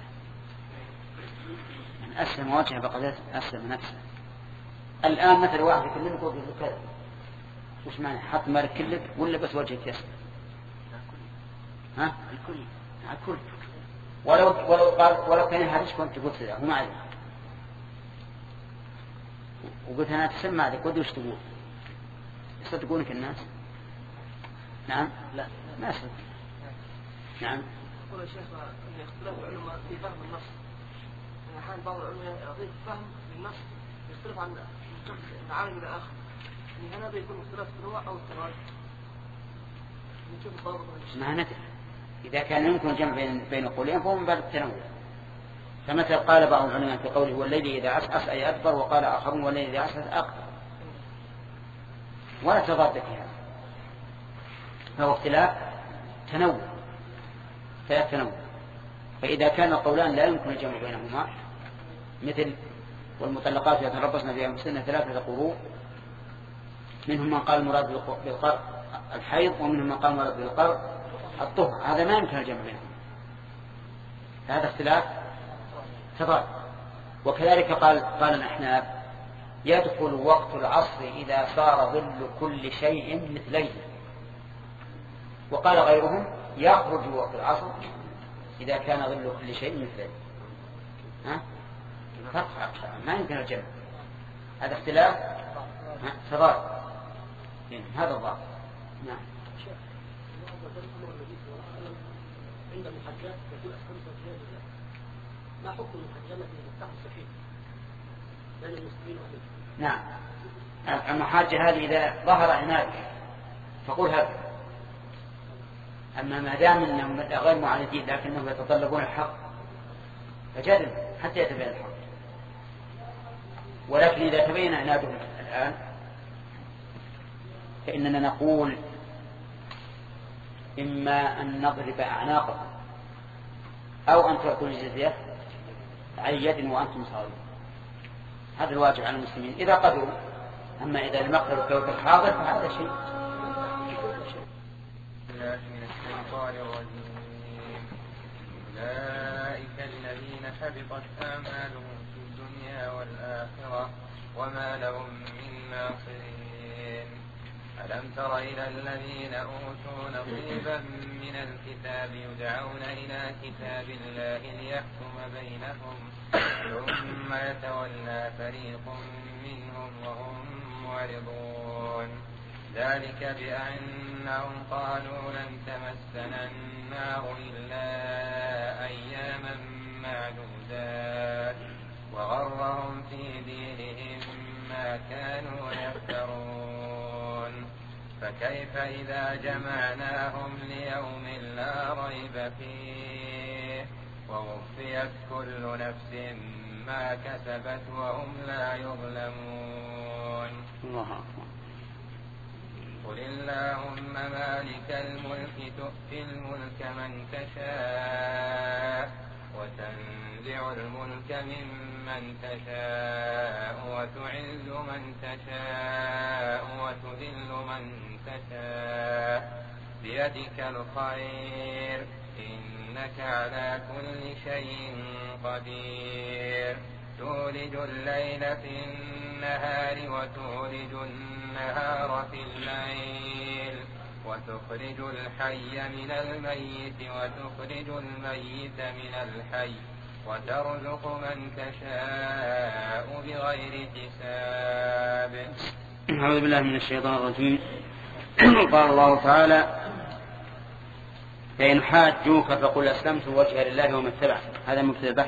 من أسلم وجهه فقد أسلم نفسه. الآن مثل واحد يكلمك وجهه كذا، وش معنى؟ حط مالك كلك ولا بس وجهك يسلم؟ ها؟ الكل. الكل. ولو ولو قال ولو كان هذا كنت قلت له هو ما عليه. وقلت أنا تسمع عليك ودي وش تقول؟ يصدقونك الناس؟ نعم؟ لا ما يصدق. نعم. يقول الشيخ أن اختلاف العلماء في فهم النص. أحيانا بعض العلماء يضيف فهم للنص يختلف عن عالم إلى آخر. يعني هذا يكون اختلاف النوع أو التراجع. نشوف الضابط. معناته إذا كان يمكن الجمع بين بين القولين فهو من باب التنوع. فمثل قال بعض العلماء في قوله والليل إذا عسعس أي أدبر، وقال آخرون والليل إذا عسعس أقبل، ولا تضاد في هذا. فهو اختلاف تنوع ثلاث تنوع. فإذا كان القولان لا يمكن الجمع بينهما مثل والمطلقات يتربصن بأنفسهن ثلاثة قروء، منهم من قال المراد بالقرء الحيض ومنهم من قال المراد بالقرء الطهر، هذا ما يمكن الجمع بينهما، هذا اختلاف تضاد. وكذلك قال قال الأحناف يدخل وقت العصر إذا صار ظل كل شيء مثليه، وقال غيرهم يخرج وقت العصر إذا كان ظل كل شيء مثليه. ها؟ فرق ما يمكن الجمع، هذا اختلاف تضاد. هذا الضابط. نعم. عند المحجات يقول أسلمت وجهي لله، ما حكم المحجة التي تفتح السفينة بين المسلمين وأهلهم؟ نعم. المحاجة هذه إذا ظهر عناد فقول هذا. أما ما دام أنهم غير معاندين لكنهم يتطلبون الحق فجادل حتى يتبين الحق. ولكن إذا تبين عنادهم الآن فإننا نقول إما أن نضرب أعناقهم أو أن تعطوا الجزية على يد وأنتم صاغرون. هذا الواجب على المسلمين إذا قدروا. أما إذا لم يقدروا كوكب الحاضر فهذا شيء. من الشيطان الرجيم. أولئك الذين حبطت أعمالهم في الدنيا والآخرة وما لهم من ناصرين. ألم تر إلى الذين أوتوا نصيبا من الكتاب يدعون إلى كتاب الله ليحكم بينهم ثم يتولى فريق منهم وهم معرضون. ذلك بأنهم قالوا لن تمسنا النار إلا أياما معدودات وغرهم في دينهم ما كانوا يفترون. فكيف إذا جمعناهم ليوم لا ريب فيه ووفيت كل نفس ما كسبت وهم لا يظلمون. الله أكبر. قل اللهم مالك الملك تؤتي الملك من تشاء وتنزع الملك ممن تشاء وتعز من تشاء وتذل من تشاء بيدك الخير إنك على كل شيء قدير. تولج الليل في النهار وتولج النهار في الليل وتخرج الحي من الميت وتخرج الميت من الحي وترزق من تشاء بغير حساب. أعوذ بالله من الشيطان الرجيم. قال الله تعالى فإن حاجوك فقل أسلمت وجهي لله ومن اتبعني. هذا مبتدأ البحث.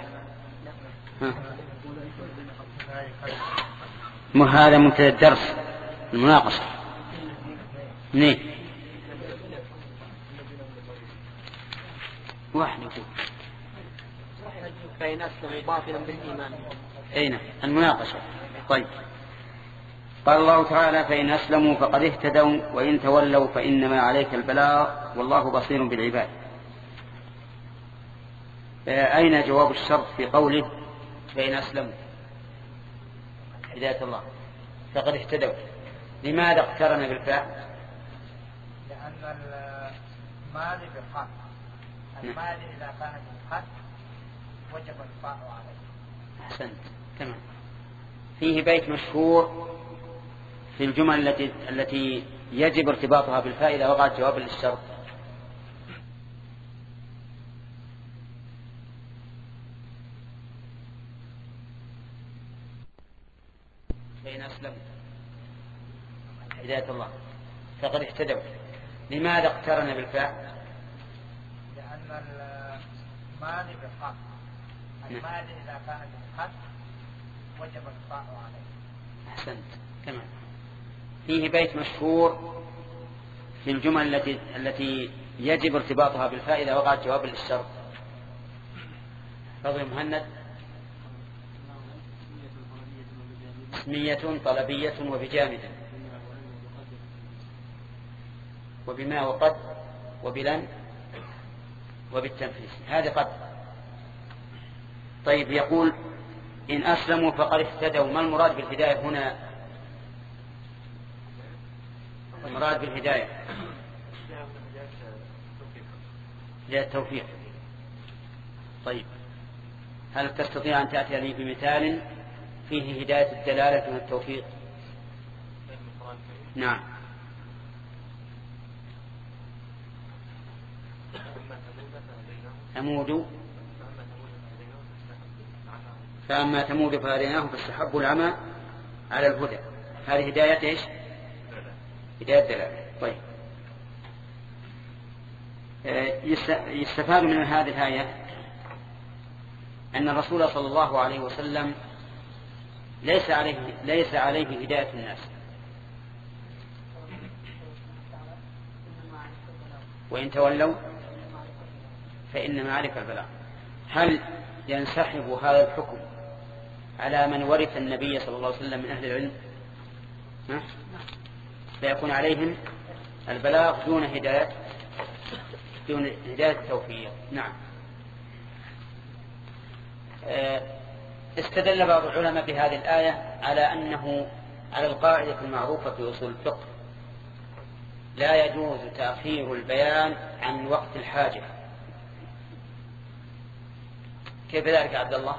هذا مبتدأ الدرس المناقشة. نعم. واحد يقول فإن أسلموا باطلا بالإيمان. أين المناقشة؟ طيب. قال الله تعالى فإن أسلموا فقد اهتدوا وإن تولوا فإنما عليك البلاغ والله بصير بالعباد. أين جواب الشرط في قوله فإن أسلموا هداية الله فقد اهتدوا؟ لماذا اقترن بالفاء؟ لأن المال بالحق، المال إذا كان بالحق وجب الفاء عليه. أحسنت تمام. فيه بيت مشهور في الجمل التي التي يجب ارتباطها بالفاء إذا وقعت جوابا للشرط. فإن أسلموا هداية الله فقد اهتدوا. لماذا اقترن بالفاء؟ لأن المال بالحق، المال إذا كان بالحق وجب الفاء عليه. أحسنت تمام. فيه بيت مشهور في الجمل التي التي يجب ارتباطها بالفاء إذا وقعت جوابا للشرط. فضل مهند. اسمية طلبية وبجامدة وبما وقد وبلن وبالتنفيذ، هذه قد. طيب يقول إن أسلموا فقد اهتدوا. ما المراد بالهداية هنا؟ المراد بالهداية هداية التوفيق. طيب هل تستطيع أن تأتي لي بمثال فيه هداية الدلالة والتوفيق؟ نعم. ثمود فأما ثمود فهديناهم فاستحبوا العمى على الهدى. هذه هداية ايش؟ هداية الدلالة. طيب يستفاد من هذه الآية أن الرسول صلى الله عليه وسلم ليس عليه ليس عليه هداية الناس، وإن تولوا فإنما عليك البلاغ. هل ينسحب هذا الحكم على من ورث النبي صلى الله عليه وسلم من أهل العلم؟ ها؟ فيكون عليهم البلاغ دون هداية دون هداية التوفيق. نعم. استدل بعض العلماء بهذه الآية على أنه على القاعدة المعروفة في أصول الفقه لا يجوز تأخير البيان عن وقت الحاجة. كيف ذلك عبد الله؟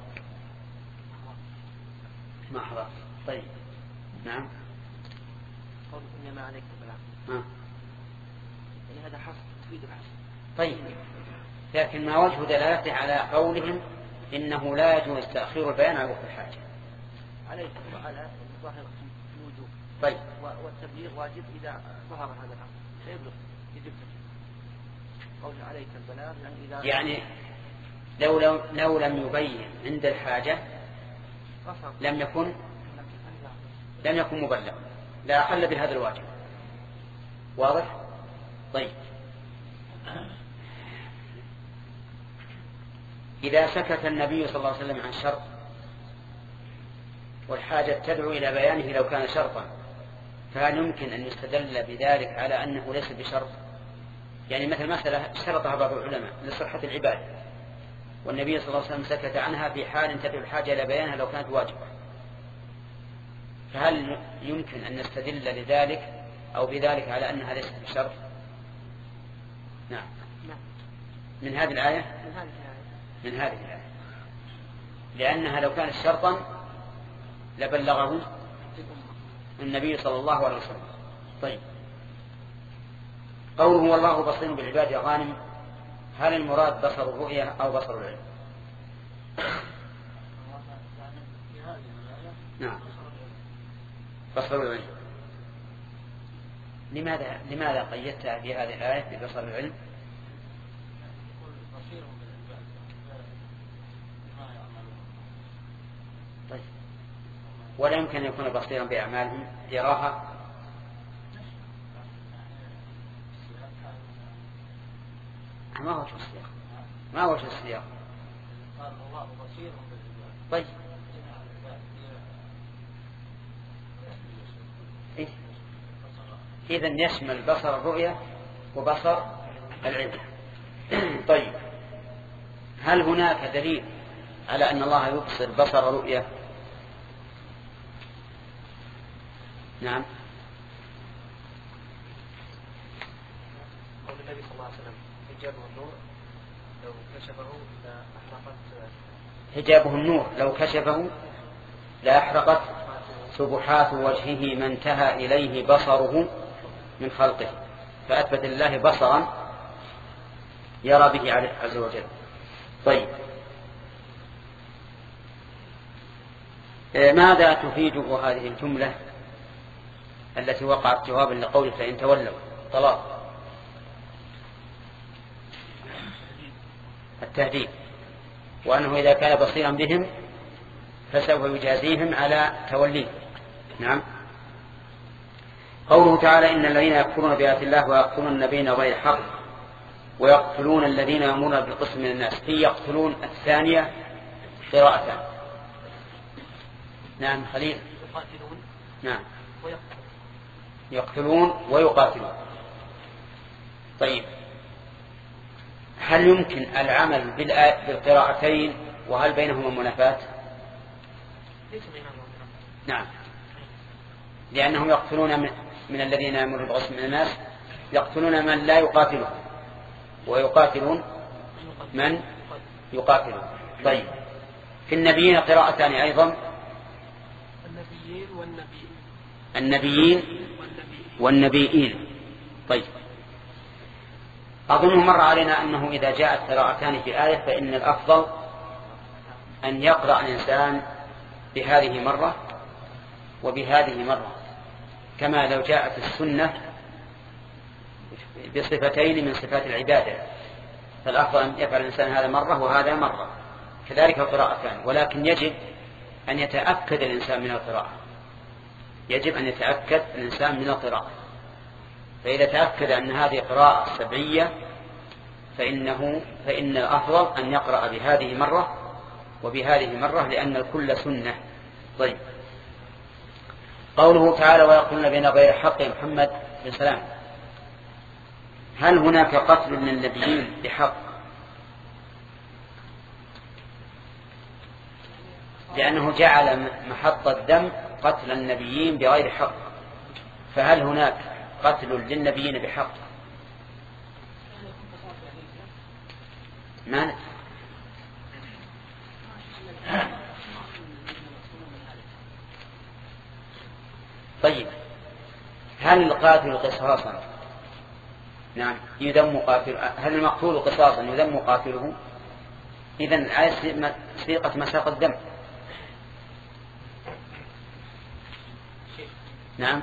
ما حضر. طيب نعم. قول إنما عليك البلاغ. ها. يعني هذا حصر تفيد الحصر. طيب لكن ما وجه دلالته على قولهم إنه لا يجوز تأخير البيان عن وقت الحاجة؟ عليك وعلى ظاهر الوجوب. طيب والتبليغ واجب إذا ظهر هذا الأمر سيبلغ يجب قول عليك البلاغ يعني إذا يعني لو لو, لو لم يبين عند الحاجة لم يكن لم يكن مبلغ، لا حل بهذا الواجب. واضح؟ طيب إذا سكت النبي صلى الله عليه وسلم عن شرط والحاجة تدعو إلى بيانه لو كان شرطا، فهل يمكن أن يستدل بذلك على أنه ليس بشرط؟ يعني مثل مسألة شرطها بعض العلماء لصحة العبادة والنبي صلى الله عليه وسلم سكت عنها في حال تدعو الحاجة إلى بيانها لو كانت واجبة، فهل يمكن أن نستدل لذلك أو بذلك على أنها ليست بشرط؟ نعم. من هذه الآية من هذه الآية لأنها لو كانت شرطا لبلغه النبي صلى الله عليه وسلم. طيب قوله والله بصير بالعباد يا غانم، هل المراد بصر الرؤية أو بصر العلم؟ نعم بصر العلم. لماذا لماذا قيدتها في هذه الآية ببصر العلم؟ طيب ولا يمكن أن يكون بصيرا بأعمالهم يراها؟ ما هو وجه السياق؟ ما هو وجه السياق؟ طيب إيه؟ إذن يشمل بصر الرؤية وبصر العلم. طيب هل هناك دليل على أن الله يبصر بصر رؤية؟ نعم. قول النبي صلى الله عليه وسلم حجابه النور لو كشفه لأحرقت حجابه النور لو كشفه لأحرقت سبحات وجهه ما انتهى إليه بصره من خلقه، فأثبت الله بصرا يرى به عز وجل. طيب، ماذا تفيده هذه الجملة التي وقعت جوابا لقوله فإن تولوا؟ طلاق التهديد، وأنه إذا كان بصيرا بهم فسوف يجازيهم على توليه. نعم. قوله تعالى إن الذين يكفرون بآيات الله ويقتلون النبيين غير حق ويقتلون الذين يأمرون بالقسط من الناس، في يقتلون الثانية قراءة. نعم خليل. يقاتلون. نعم. ويقتلون. يقتلون ويقاتلون. طيب، هل يمكن العمل بالقراءتين وهل بينهما منافاة؟ ليس بينهما منافاة. نعم، لأنهم يقتلون من, من الذين يأمرون بالقسط من الناس، يقتلون من لا يقاتلون ويقاتلون من يقاتلون. طيب، في النبيين قراءتان أيضا، النبيين والنبيين. النبيين والنبيين. طيب، أظنه مر علينا أنه إذا جاءت قراءتان في آية فإن الأفضل أن يقرأ الإنسان بهذه مرة وبهذه مرة، كما لو جاءت السنة بصفتين من صفات العبادة، فالأفضل أن يفعل الإنسان هذا مرة وهذا مرة، كذلك القراءتان. ولكن يجب أن يتأكد الإنسان من القراءة، يجب أن يتأكد الإنسان من القراءة، فإذا تأكد أن هذه قراءة سبعية فإنه فإن الأفضل أن يقرأ بهذه مرة وبهذه مرة، لأن الكل سنة. طيب، قوله تعالى ويقولون بين غير حق، يا محمد بن سلام، هل هناك قتل للنبيين بحق؟ لأنه جعل محط الدم قتل النبيين بغير حق، فهل هناك قتل للنبيين بحق؟ ما طيب، هل القاتل قصاصا؟ نعم، يذم قاتل. هل المقتول قصاصا يذم قاتله؟ إذن الآية سيقة مساق الدم. نعم،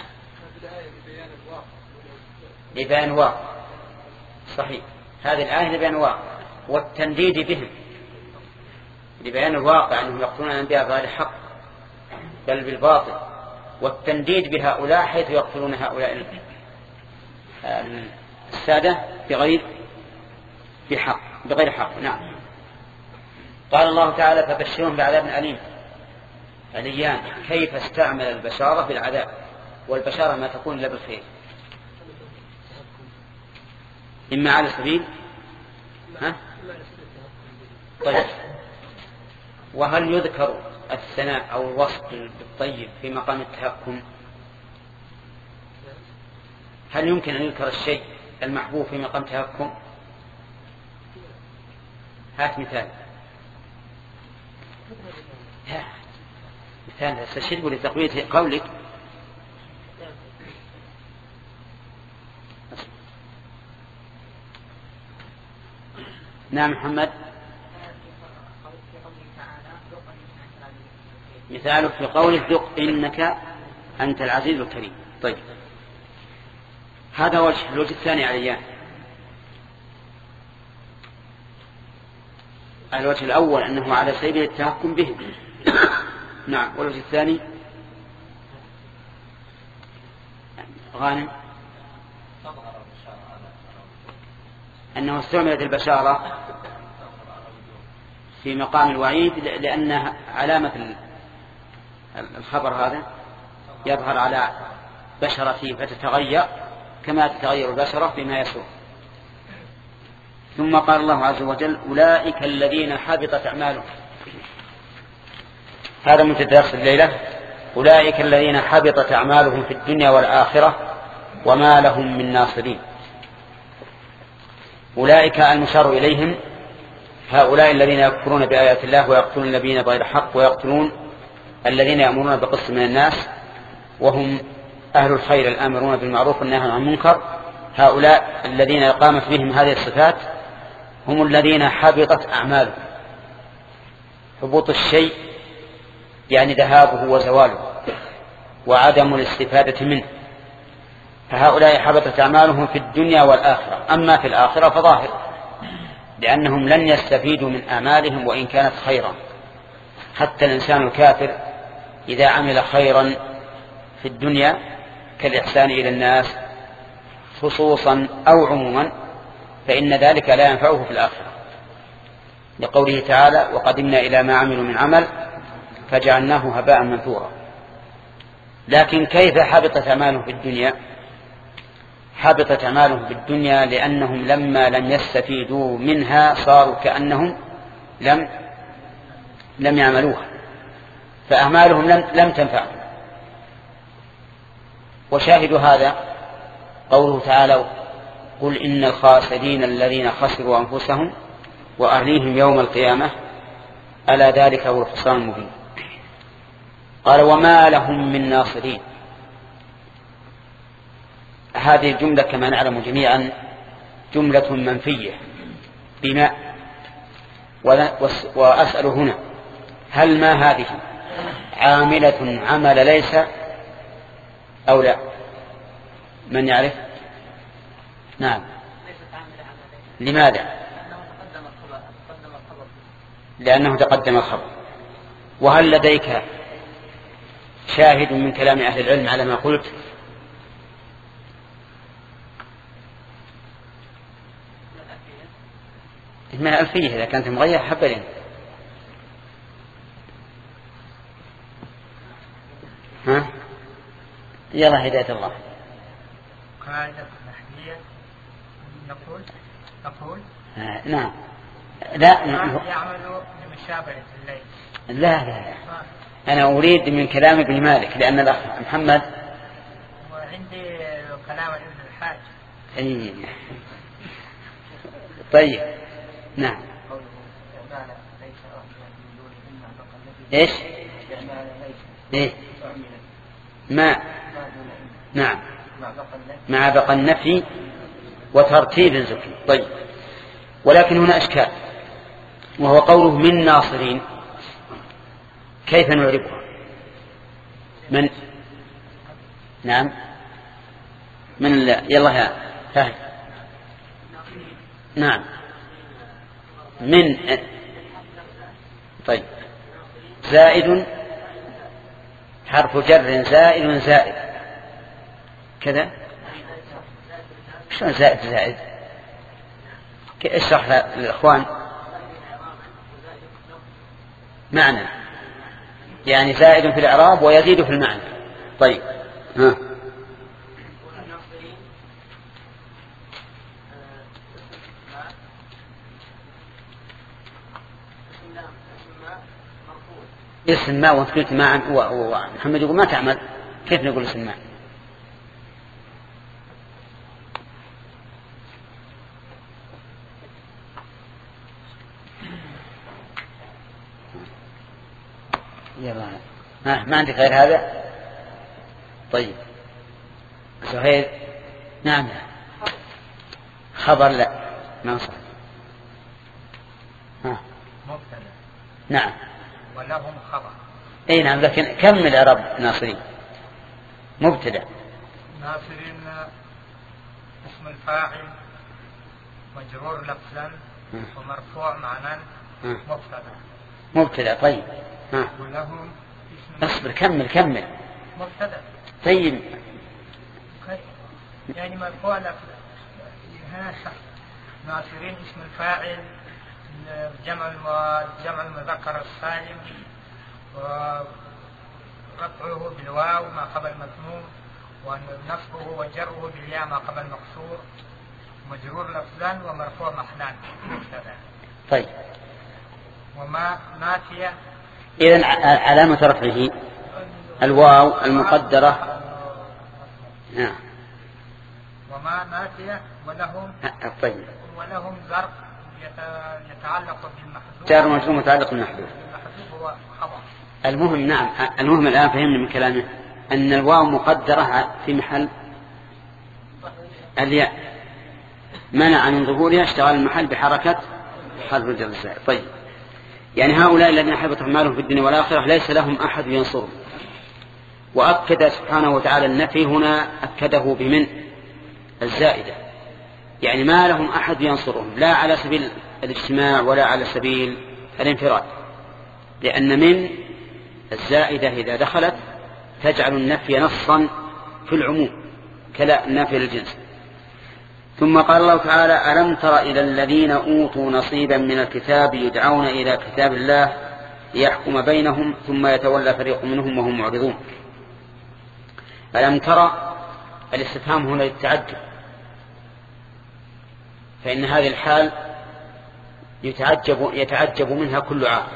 لبيان واقع. صحيح، هذه الآية لبيان واقع والتنديد بهم، لبيان الواقع أنهم يقتلون الأنبياء بغير حق بل بالباطل، والتنديد بهؤلاء حيث يقتلون هؤلاء السادة بغير بحق بغير حق. نعم. قال الله تعالى فبشرهم بعذاب أليم. عليان كيف استعمل البشارة في العذاب، والبشارة ما تكون إلا بالخير، إما على سبيل ها؟ طيب، وهل يذكر الثناء أو الوصف بالطيب في مقام التهكم؟ هل يمكن أن يذكر الشيء المحبوب في مقام تهكم؟ هات مثال. مثال استشهد لتقوية قولك. نعم محمد. مثالك في قولك ذق إنك أنت العزيز الكريم. طيب، هذا وجه. الوجه الثاني عليان. الوجه الأول أنه على سبيل التهكم بهم. نعم. والوجه الثاني غانم أنه استعملت البشارة في مقام الوعيد لأنها علامة الخبر هذا يظهر على بشرته فتتغير كما تتغير البشرة بما يسر. ثم قال الله عز وجل أولئك الذين حبطت أعمالهم. هذا من درس الليلة. أولئك الذين حبطت أعمالهم في الدنيا والآخرة وما لهم من ناصرين. أولئك المشار إليهم هؤلاء الذين يكفرون بآيات الله ويقتلون النبيين بغير حق ويقتلون الذين يأمرون بالقسط من الناس وهم أهل الخير الآمرون بالمعروف والنهي عن المنكر. هؤلاء الذين قامت بهم هذه الصفات هم الذين حبطت أعمالهم. حبوط الشيء يعني ذهابه وزواله وعدم الاستفادة منه. فهؤلاء حبطت أعمالهم في الدنيا والآخرة. أما في الآخرة فظاهر لأنهم لن يستفيدوا من أعمالهم وإن كانت خيرا. حتى الإنسان الكافر إذا عمل خيرا في الدنيا كالإحسان إلى الناس خصوصا أو عموما فإن ذلك لا ينفعه في الآخرة، لقوله تعالى وقدمنا إلى ما عملوا من عمل فجعلناه هباء منثورا. لكن كيف حبطت أعمالهم في الدنيا؟ حبطت أعمالهم في الدنيا لأنهم لما لم يستفيدوا منها صاروا كأنهم لم لم يعملوها، فأعمالهم لم, لم تنفعهم. وشاهد هذا قوله تعالى قل إن الخاسرين الذين خسروا أنفسهم وأهليهم يوم القيامة ألا ذلك هو الخسران المبين. قال وما لهم من ناصرين. هذه الجملة كما نعلم جميعا جملة منفية بما، وأسأل هنا هل ما هذه عاملة عمل ليس أو لا؟ من يعرف؟ نعم. لماذا؟ لأنه تقدم الخبر. وهل لديك شاهد من كلام أهل العلم على ما قلت؟ من الألفية إذا كانت مغير حبلين. ها يلا هداية الله. قاعدة نحوية نقول نقول آه نعم لا يعمل بمشابهة الليل. لا لا لا أنا أريد من كلام ابن مالك لأن الأخ محمد وعندي كلام ابن الحاج. أي طيب نعم. إيش إيه ما نعم مع بقى النفي وترتيب الذكر. طيب ولكن هنا أشكال وهو قوله من ناصرين كيف نعرفها؟ من نعم من يلا يا فهد. نعم من طيب زائد حرف جر زائد زائد كذا. شلون زائد زائد؟ اشرح للإخوان معنى يعني زائد في الإعراب ويزيد في المعنى. طيب ها اسم ما وانت قلت ما محمد يقول ما تعمل كيف نقول اسم ما؟ يلا ما ما عندك غير هذا؟ طيب زهير. نعم خبر لا ما صح. ها مبتدا. نعم ولهم خبر. اي نعم لكن كمل اعراب ناصرين. مبتدا ناصرين اسم الفاعل مجرور لفظا ومرفوع معنى مبتدا. مبتدا طيب ها ولهم اصبر كمل كمل. مبتدا طيب يعني مرفوع لفظا. ناصرين اسم الفاعل جمع جمع المذكر السالم ورفعه بالواو ما قبل مضموم ونصبه وجره بالياء ما قبل مكسور مجرور لفظان ومرفوع محلان. طيب. وما ناتية. إذن علامة رفعه الواو المقدرة. نعم. وما ناتية ولهم. طيب. ولهم ظرف يتعلق بالمحذوف. جار مجرور متعلق بالمحذوف. المحذوف هو خبر. المهم نعم المهم الآن فهمنا من كلامه أن الواو مقدرة في محل الياء منع من ظهورها اشتغال المحل بحركة حرف الجر الزائد. طيب يعني هؤلاء الذين حبط أعمالهم في الدنيا والآخرة ليس لهم أحد ينصرهم. وأكد سبحانه وتعالى النفي هنا أكده بمن الزائدة يعني ما لهم أحد ينصرهم لا على سبيل الاجتماع ولا على سبيل الانفراد لأن من الزائدة إذا دخلت تجعل النفي نصا في العموم كلا النفي للجنس. ثم قال الله تعالى ألم تر إلى الذين أوتوا نصيبا من الكتاب يدعون إلى كتاب الله ليحكم بينهم ثم يتولى فريق منهم وهم معرضون. ألم ترى الاستفهام هنا للتعجب فإن هذه الحال يتعجب, يتعجب منها كل عاقل.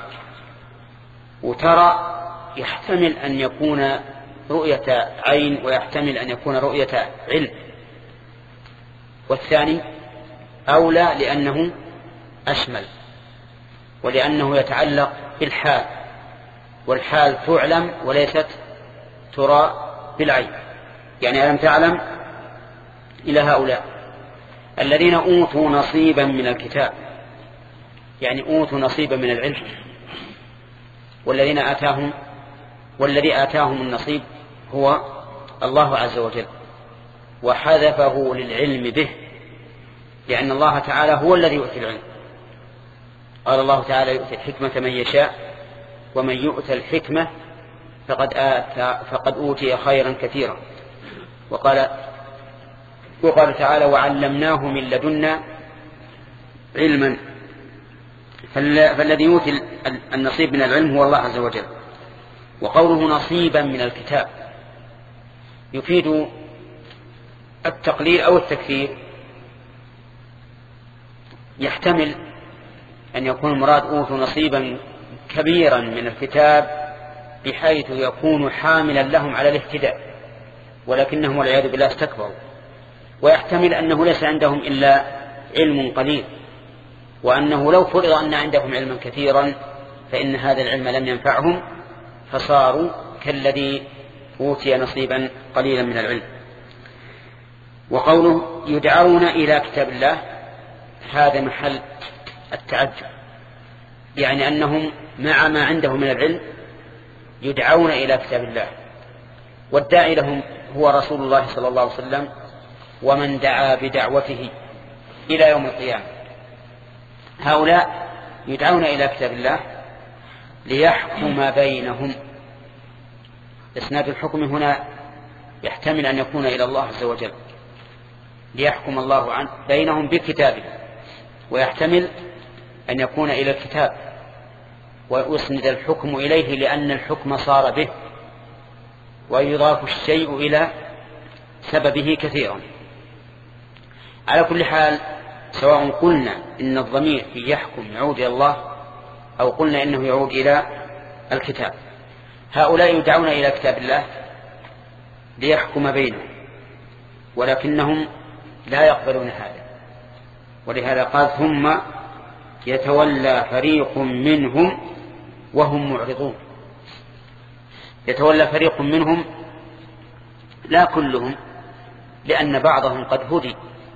وترى يحتمل أن يكون رؤية عين ويحتمل أن يكون رؤية علم والثاني أولى لأنه أشمل ولأنه يتعلق بالحال والحال تعلم وليست ترى بالعين. يعني ألم تعلم إلى هؤلاء الذين أوتوا نصيبا من الكتاب يعني أوتوا نصيبا من العلم والذين آتاهم والذي آتاهم النصيب هو الله عز وجل وحذفه للعلم به لأن الله تعالى هو الذي يؤتي العلم. قال الله تعالى يؤتي الحكمة من يشاء ومن يؤتى الحكمة فقد, آتى فقد أوتي خيرا كثيرا. وقال, وقال تعالى وعلمناه من لدنا علما. فالذي يؤتي النصيب من العلم هو الله عز وجل. وقوله نصيبا من الكتاب يفيد التقليل أو التكثير. يحتمل أن يكون المراد أوتوا نصيبا كبيرا من الكتاب بحيث يكون حاملا لهم على الاهتداء ولكنهم والعياذ بالله استكبروا. ويحتمل أنه ليس عندهم إلا علم قليل وأنه لو فرض أن عندهم علما كثيرا فإن هذا العلم لم ينفعهم فصاروا كالذي أوتي نصيبا قليلا من العلم. وقوله يدعون إلى كتاب الله هذا محل التعجب يعني أنهم مع ما عندهم من العلم يدعون إلى كتاب الله والداعي لهم هو رسول الله صلى الله عليه وسلم ومن دعا بدعوته إلى يوم القيامة. هؤلاء يدعون إلى كتاب الله ليحكم بينهم. إسناد الحكم هنا يحتمل أن يكون إلى الله عز وجل ليحكم الله عن بينهم بكتابه ويحتمل أن يكون إلى الكتاب ويسند الحكم إليه لأن الحكم صار به ويضاف الشيء إلى سببه كثيرا. على كل حال سواء قلنا إن الضمير في يحكم يعود إلى الله أو قلنا إنه يعود إلى الكتاب هؤلاء يدعون إلى كتاب الله ليحكم بينهم ولكنهم لا يقبلون هذا ولهذا قال ثم يتولى فريق منهم وهم معرضون. يتولى فريق منهم لا كلهم لأن بعضهم قد هدي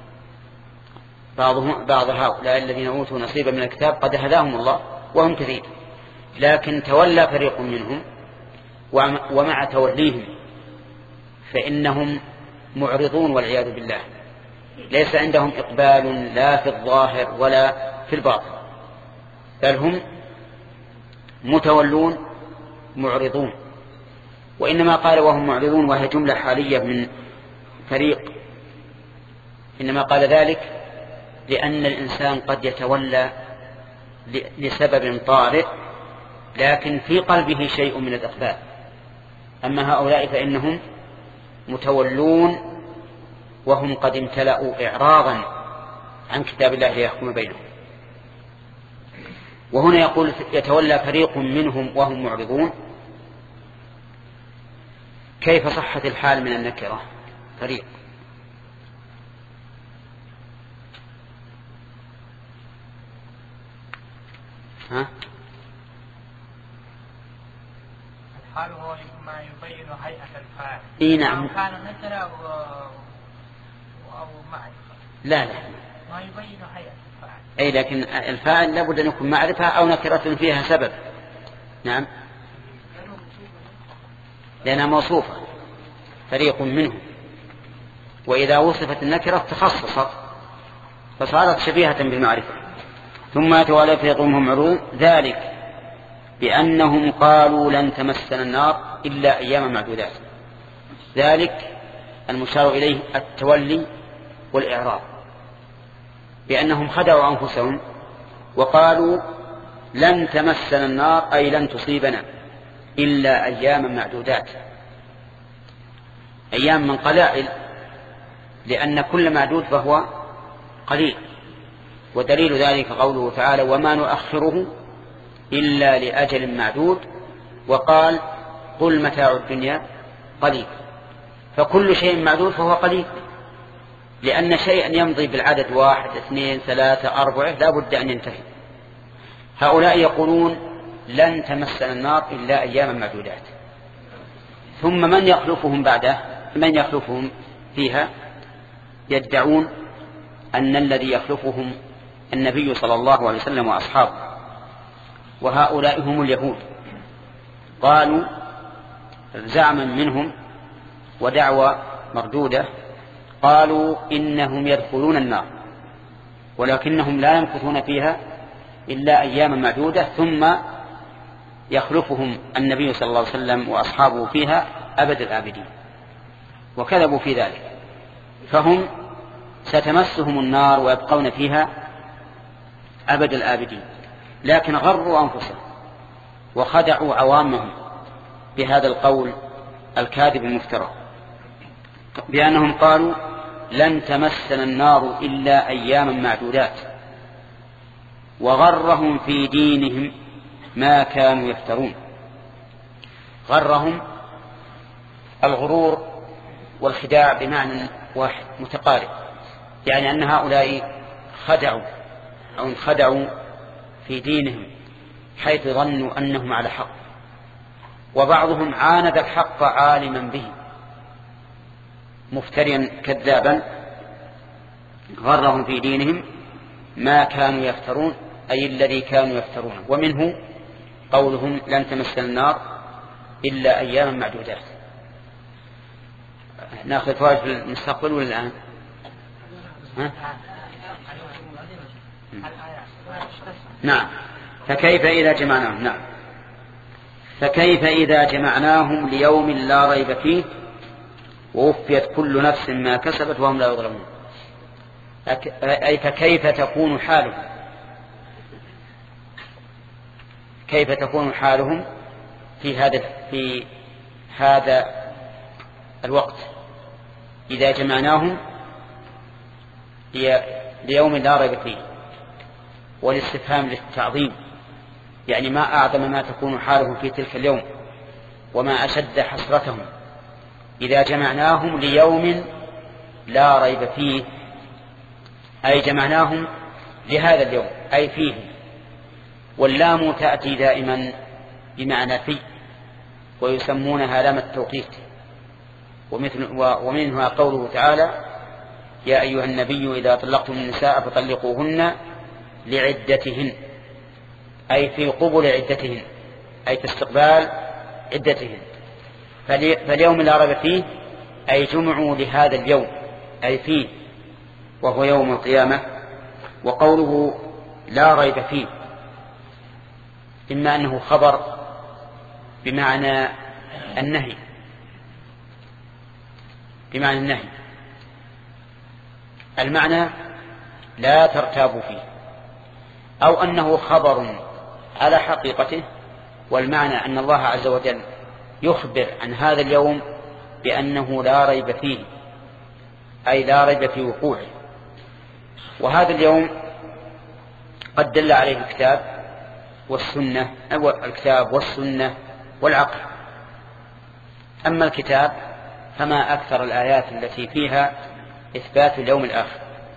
بعضهم بعض هؤلاء الذين أوتوا نصيبا من الكتاب قد هداهم الله وهم كثير لكن تولى فريق منهم ومع توليهم فإنهم معرضون والعياذ بالله ليس عندهم إقبال لا في الظاهر ولا في الباطن بل هم متولون معرضون. وإنما قال وهم معرضون وهي جملة حالية من فريق إنما قال ذلك لأن الإنسان قد يتولى لسبب طارئ لكن في قلبه شيء من الإقبال. أما هؤلاء فإنهم متولون وهم قد امتلأوا إعراضا عن كتاب الله ليحكم بينهم. وهنا يقول يتولى فريق منهم وهم معرضون. كيف صحة الحال من النكرة؟ فريق ها؟ الحال هو ما يبين هيئة الفاعل. اي نعم. كان نكرة أو أو معرفة. لا لا. ما يبين هيئة الفاعل. أي لكن الفاعل لابد أن يكون معرفة أو نكرة فيها سبب. نعم. لأنها موصوفة فريق منهم، وإذا وصفت النكرة تخصصت فصارت شبيهة بالمعرفة. ثم يتوالى فريق منهم معرضون ذلك بأنهم قالوا لن تمسنا النار إلا أيام معدودات. ذلك المشار إليه التولي والإعراض، بأنهم خدعوا أنفسهم وقالوا لن تمسنا النار أي لن تصيبنا إلا أيام معدودات، أيام من قلائل، لأن كل معدود فهو قليل. ودليل ذلك قوله تعالى وما نؤخره إلا لأجل معدود، وقال قل متاع الدنيا قليل. فكل شيء معدود فهو قليل، لأن شيئا يمضي بالعدد واحد اثنين ثلاثة أربعة لا بد أن ينتهي. هؤلاء يقولون لن تمسنا النار إلا أياما معدودات، ثم من يخلفهم بعده من يخلفهم فيها؟ يدعون أن الذي يخلفهم النبي صلى الله عليه وسلم وأصحابه، وهؤلاء هم اليهود. قالوا زعما منهم ودعوى مردودة، قالوا إنهم يدخلون النار ولكنهم لا يمكثون فيها إلا أياما معدودة، ثم يخلفهم النبي صلى الله عليه وسلم وأصحابه فيها أبد الآبدين، وكذبوا في ذلك. فهم ستمسهم النار ويبقون فيها أبد الآبدين، لكن غروا أنفسهم وخدعوا عوامهم بهذا القول الكاذب المفترى، بأنهم قالوا لن تمسنا النار إلا أياما معدودات، وغرهم في دينهم ما كانوا يفترون. غرهم الغرور والخداع بمعنى واحد متقارب، يعني أن هؤلاء خدعوا أو انخدعوا في دينهم حيث ظنوا أنهم على حق، وبعضهم عاند الحق عالما به مفتريا كذابا. غرهم في دينهم ما كانوا يفترون أي الذي كانوا يفترون، ومنه قولهم لن تمسنا النار إلا أياما معدودات. نأخذ فوائد في المستقبل ولا الآن؟ ها؟ نعم. فكيف إذا جمعناهم نعم فكيف إذا جمعناهم ليوم لا ريب فيه ووفيت كل نفس ما كسبت وهم لا يظلمون. أي فكيف تكون حالهم كيف تكون حالهم في هذا في هذا الوقت إذا جمعناهم ليوم لا ريب فيه. والاستفهام للتعظيم، يعني ما أعظم ما تكون حالهم في تلك اليوم وما أشد حسرتهم إذا جمعناهم ليوم لا ريب فيه، أي جمعناهم لهذا اليوم أي فيه. واللام تأتي دائما بمعنى في، ويسمونها لام التوقيت. ومثل ومنها قوله تعالى يا أيها النبي إذا طلقتم النساء فطلقوهن لعدتهن، أي في قبل عدتهن أي في استقبال عدتهن. فاليوم لا ريب فيه أي جمعوا لهذا اليوم أي فيه وهو يوم القيامة. وقوله لا ريب فيه إما أنه خبر بمعنى النهي بمعنى النهي المعنى لا ترتابوا فيه، أو أنه خبر على حقيقته، والمعنى أن الله عز وجل يخبر عن هذا اليوم بأنه لا ريب فيه أي لا ريب في وقوعه. وهذا اليوم قد دل عليه الكتاب والسنة أو الكتاب والسنة والعقل. أما الكتاب فما أكثر الآيات التي فيها إثبات اليوم الآخر،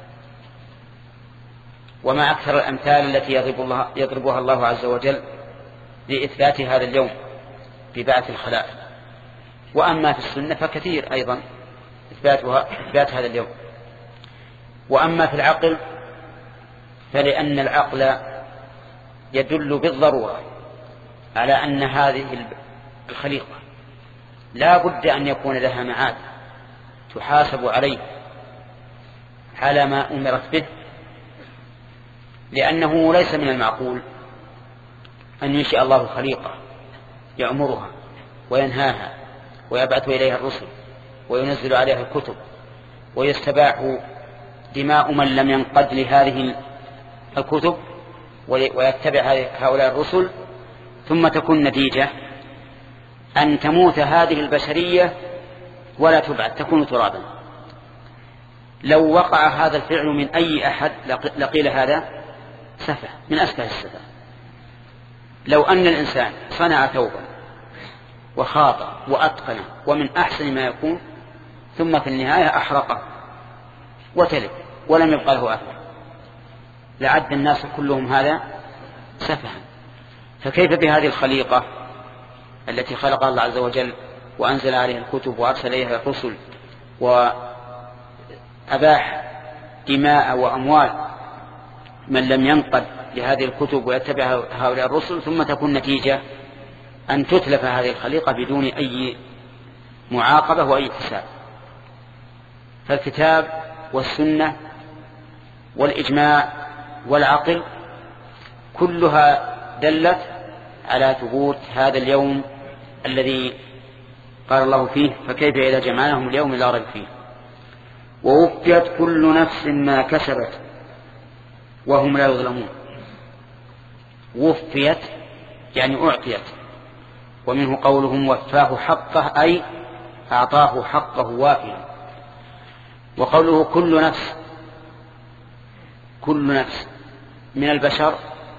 وما أكثر الأمثال التي يضرب الله يضربها الله عز وجل لإثبات هذا اليوم ببعث الخلائق. وأما في السنة فكثير أيضا إثباتها إثبات هذا اليوم. وأما في العقل فلأن العقل يدل بالضرورة على أن هذه الخليقة لا بد أن يكون لها معاد تحاسب عليه على ما أمرت به، لأنه ليس من المعقول أن ينشئ الله خليقة يأمرها وينهاها ويبعث إليها الرسل وينزل عليها الكتب ويستباح دماء من لم ينقد لهذه الكتب ويتبع هؤلاء الرسل، ثم تكون نتيجة أن تموت هذه البشرية ولا تبعث، تكون ترابا. لو وقع هذا الفعل من أي أحد لقيل هذا سفه من أسفه السفه. لو أن الإنسان صنع ثوبا وخاط وأتقنه ومن أحسن ما يكون، ثم في النهاية أحرقه وتلف ولم يبقى له أثر، لعد الناس كلهم هذا سفها. فكيف بهذه الخليقة التي خلقها الله عز وجل وأنزل عليها الكتب وأرسل إليها الرسل وأباح دماء وأموال من لم ينقد لهذه الكتب ويتبع هؤلاء الرسل، ثم تكون نتيجة أن تتلف هذه الخليقة بدون أي معاقبة وأي حساب. فالكتاب والسنة والإجماع والعقل كلها دلت على ثبوت هذا اليوم الذي قال الله فيه فكيف إذا جمعناهم اليوم لا ريب فيه. ووفيت كل نفس ما كسبت وهم لا يظلمون. وفيت يعني أعطيت، ومنه قولهم وفاه حقه أي أعطاه حقه وافيا. وقوله كل نفس، كل نفس من البشر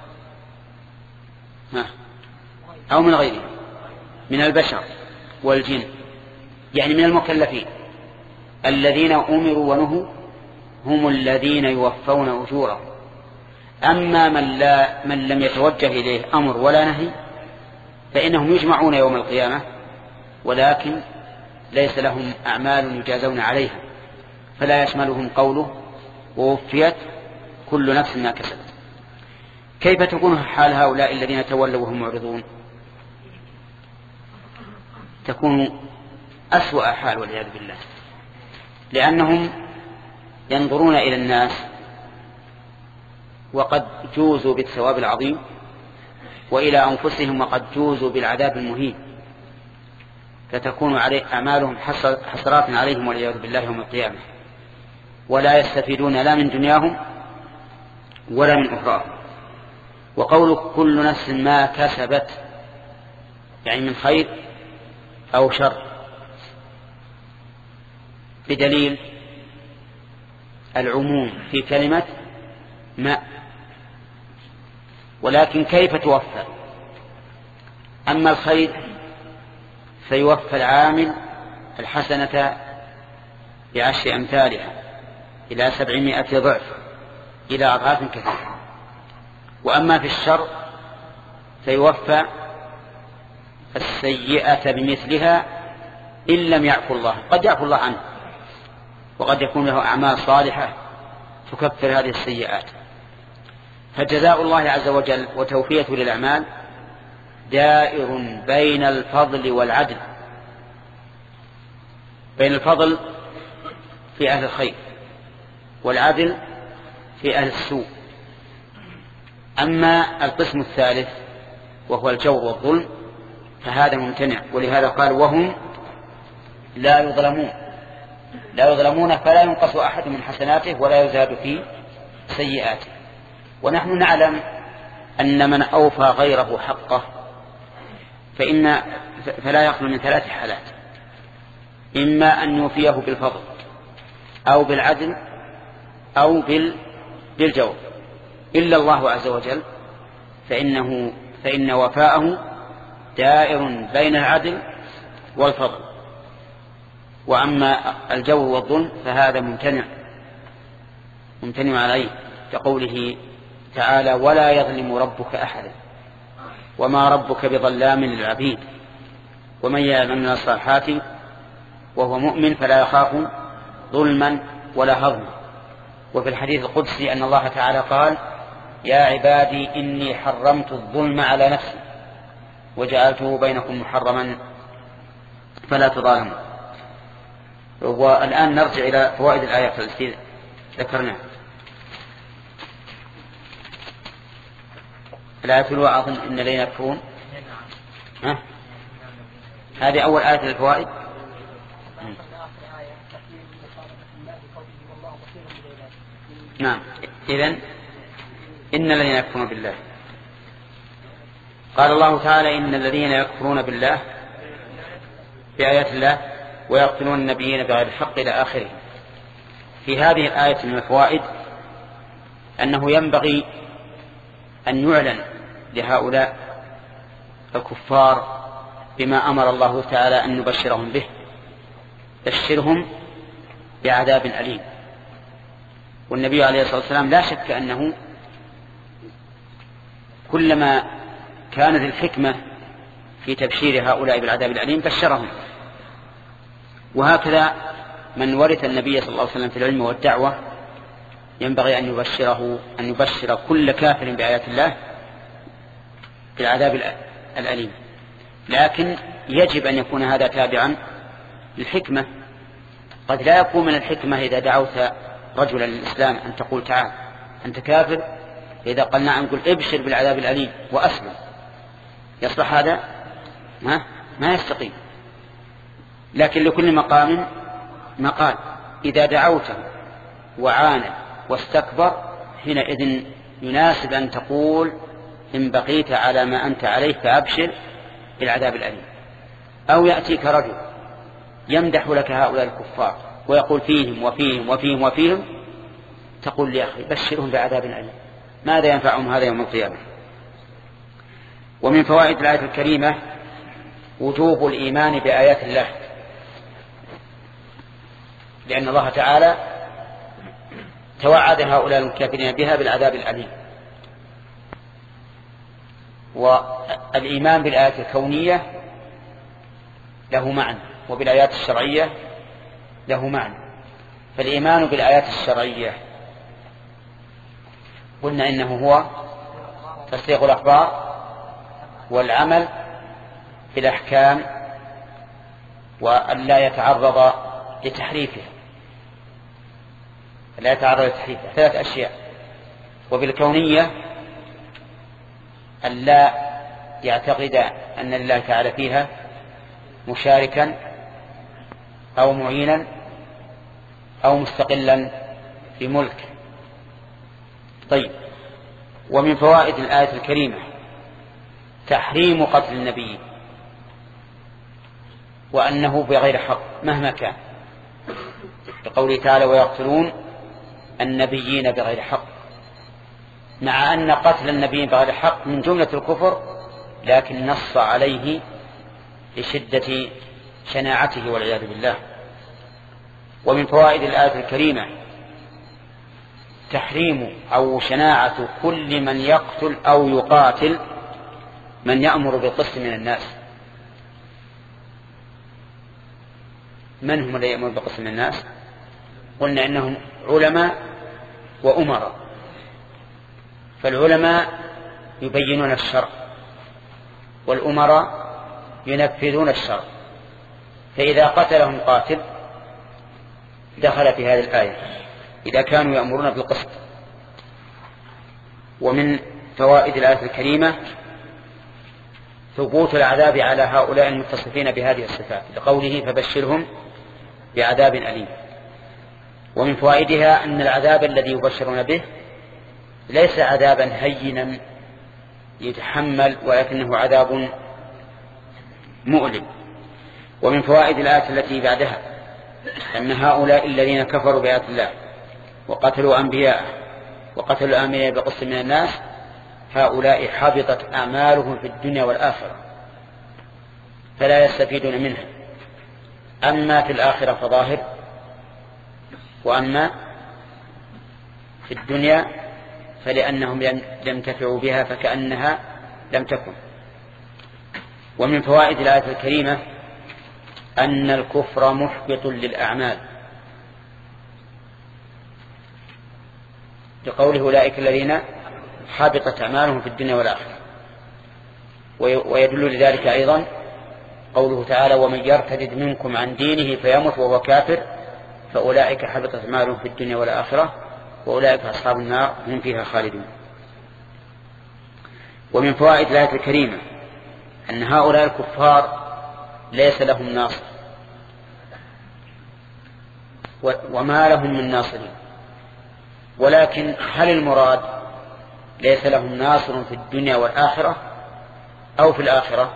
أو من غيره، من البشر والجن، يعني من المكلفين الذين أمروا ونهوا هم الذين يوفون أجورهم. أما من, لا من لم يتوجه إليه أمر ولا نهي فإنهم يجمعون يوم القيامة، ولكن ليس لهم أعمال يجازون عليها، فلا يشملهم قوله ووفيت كل نفس ما كسبت. كيف تكون حال هؤلاء الذين تولوا وهم معرضون؟ تكون أسوأ حال والعياذ بالله، لأنهم ينظرون إلى الناس وقد جوزوا بالثواب العظيم، وإلى أنفسهم وقد جوزوا بالعذاب المهين، فتكون عليه أعمالهم حسرات عليهم والعياذ بالله يوم القيامة، ولا يستفيدون لا من دنياهم ولا من أخراهم. وقول كل نفس ما كسبت يعني من خير أو شر، بدليل العموم في كلمة ما. ولكن كيف توفى؟ أما الخير فيوفى العامل الحسنة بعشر أمثالها إلى سبعمائة ضعف إلى أضعاف كثيرة. وأما في الشر فيوفى السيئة بمثلها إن لم يعفو الله. قد يعفو الله عنه، وقد يكون له أعمال صالحة تكفر هذه السيئات. فجزاء الله عز وجل وتوفيته للأعمال دائر بين الفضل والعدل، بين الفضل في أهل الخير والعدل في أهل السوء. أما القسم الثالث وهو الجور والظلم فهذا ممتنع، ولهذا قال وهم لا يظلمون. لا يظلمون فلا ينقص أحد من حسناته ولا يزاد في سيئاته. ونحن نعلم أن من أوفى غيره حقه فإن فلا يخلو من ثلاث حالات: إما أن يوفيه بالفضل أو بالعدل أو بالجور إلا الله عز وجل فإنه فإن وفاءه دائر بين العدل والفضل. وأما الجور والظلم فهذا ممتنع ممتنع عليه كقوله تعالى ولا يظلم ربك أحدا وما ربك بظلام للعبيد ومن يعمل من الصالحات وهو مؤمن فلا يخاف ظلما ولا هضما. وفي الحديث القدسي أن الله تعالى قال يا عبادي إني حرمت الظلم على نفسي وجعلته بينكم محرما فلا تظالموا. والآن نرجع إلى فوائد الآيات التي ذكرناها. الآية الأولى أظن إن الذين يكفرون ها؟ هذه أول آية للفوائد. نعم. إذن إن الذين يكفرون بالله قال الله تعالى إن الذين يكفرون بالله بآيات الله ويقتلون النبيين بغير الحق إلى آخره. في هذه الآية من الفوائد أنه ينبغي أن يعلن لهؤلاء الكفار بما أمر الله تعالى أن نبشرهم به بشرهم بعذاب أليم. والنبي عليه الصلاة والسلام لا شك أنه كلما كانت الحكمة في تبشير هؤلاء بالعذاب الأليم بشرهم. وهكذا من ورث النبي صلى الله عليه وسلم في العلم والدعوة ينبغي أن يبشره أن يبشر كل كافر بآيات الله بالعذاب الأليم. لكن يجب أن يكون هذا تابعا للحكمة. قد لا يكون من الحكمة إذا دعوت رجلا للإسلام أن تقول تعال أنت كافر، إذا قال نعم نقول ابشر بالعذاب الأليم وأسلم. يصلح هذا؟ ما, ما يستقيم. لكن لكل مقام مقال. إذا دعوته وعاند واستكبر حينئذ يناسب أن تقول إن بقيت على ما أنت عليه فأبشر بالعذاب الأليم. أو يأتيك رجل يمدح لك هؤلاء الكفار ويقول فيهم وفيهم وفيهم وفيهم تقول لي أخي بشرهم بعذاب أليم. ماذا ينفعهم هذا يوم القيامة؟ ومن فوائد الآية الكريمة وجوب الإيمان بآيات الله، لأن الله تعالى توعد هؤلاء الكافرين بها بالعذاب الأليم. والإيمان بالآيات الكونية له معنى وبالآيات الشرعية له معنى. فالإيمان بالآيات الشرعية قلنا إنه هو تصديق الأخبار والعمل بالأحكام وأن لا يتعرض لتحريفها لا يتعرض لتحريفها ثلاث أشياء. وبالكونية أن لا يعتقد أن الله تعالى فيها مشاركا أو معينا أو مستقلا في ملك. طيب. ومن فوائد الآية الكريمة تحريم قتل النبي وأنه بغير حق مهما كان، بقوله تعالى ويقتلون النبيين بغير حق، مع أن قتل النبيين بغير حق من جملة الكفر، لكن نص عليه لشدة شناعته والعياذ بالله. ومن فوائد الآية الكريمة تحريم أو شناعة كل من يقتل أو يقاتل من يأمر بالقسط من الناس. من هم الذين يأمر بالقسط من الناس؟ قلنا إنهم علماء وأمراء. فالعلماء يبينون الشرع والأمراء ينفذون الشرع. فإذا قتلهم قاتل دخل في هذه الآية إذا كانوا يأمرون بالقسط. ومن فوائد الآية الكريمة ثبوت العذاب على هؤلاء المتصفين بهذه الصفات لقوله فبشرهم بعذاب أليم. ومن فوائدها أن العذاب الذي يبشرون به ليس عذابا هينا يتحمل، ولكنه عذاب مؤلم. ومن فوائد الآية التي بعدها أن هؤلاء الذين كفروا بآيات الله وقتلوا أنبياءه وقتلوا الآمنين بقسط من الناس هؤلاء حبطت أعمالهم في الدنيا والآخرة فلا يستفيدون منها. أما في الآخرة فظاهر، وأما في الدنيا فلأنهم لم ينتفعوا بها فكأنها لم تكن. ومن فوائد الآية الكريمة أن الكفر محبط للأعمال، لقوله أولئك الذين حبطت أعمالهم في الدنيا والآخرة. ويدل لذلك أيضا قوله تعالى ومن يرتد منكم عن دينه فيمت وهو كافر فأولئك حبطت أعمالهم في الدنيا والآخرة وأولئك أصحاب النار هم فيها خالدون. ومن فوائد الآية الكريمة أن هؤلاء الكفار ليس لهم ناصر وما لهم من ناصرين، ولكن هل المراد ليس لهم ناصر في الدنيا والآخرة أو في الآخرة؟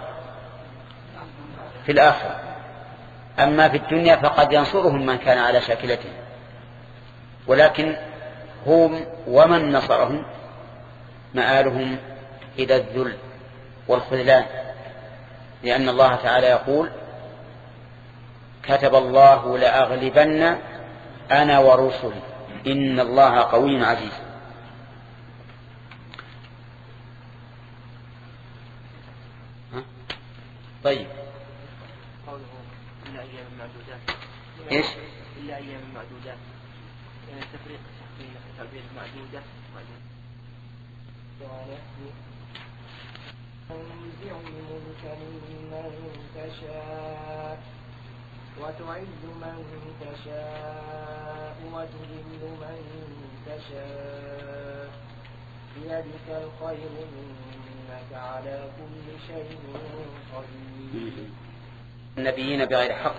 في الآخرة. أما في الدنيا فقد ينصرهم من كان على شاكلتهم، ولكن هم ومن نصرهم مآلهم إلى الذل والخذلان، لأن الله تعالى يقول كتب الله لأغلبن أنا ورسلي إن الله قوي عزيز. طيب قوله إلا أيام معدودات إيش؟ إلا أيام معدودات تفريق بين تعبير معدودة تنزع الملك ممن تشاء وتعز من تشاء وتذل من تشاء بيدك الخير إنك على كل شيء قدير. النبيين بغير حق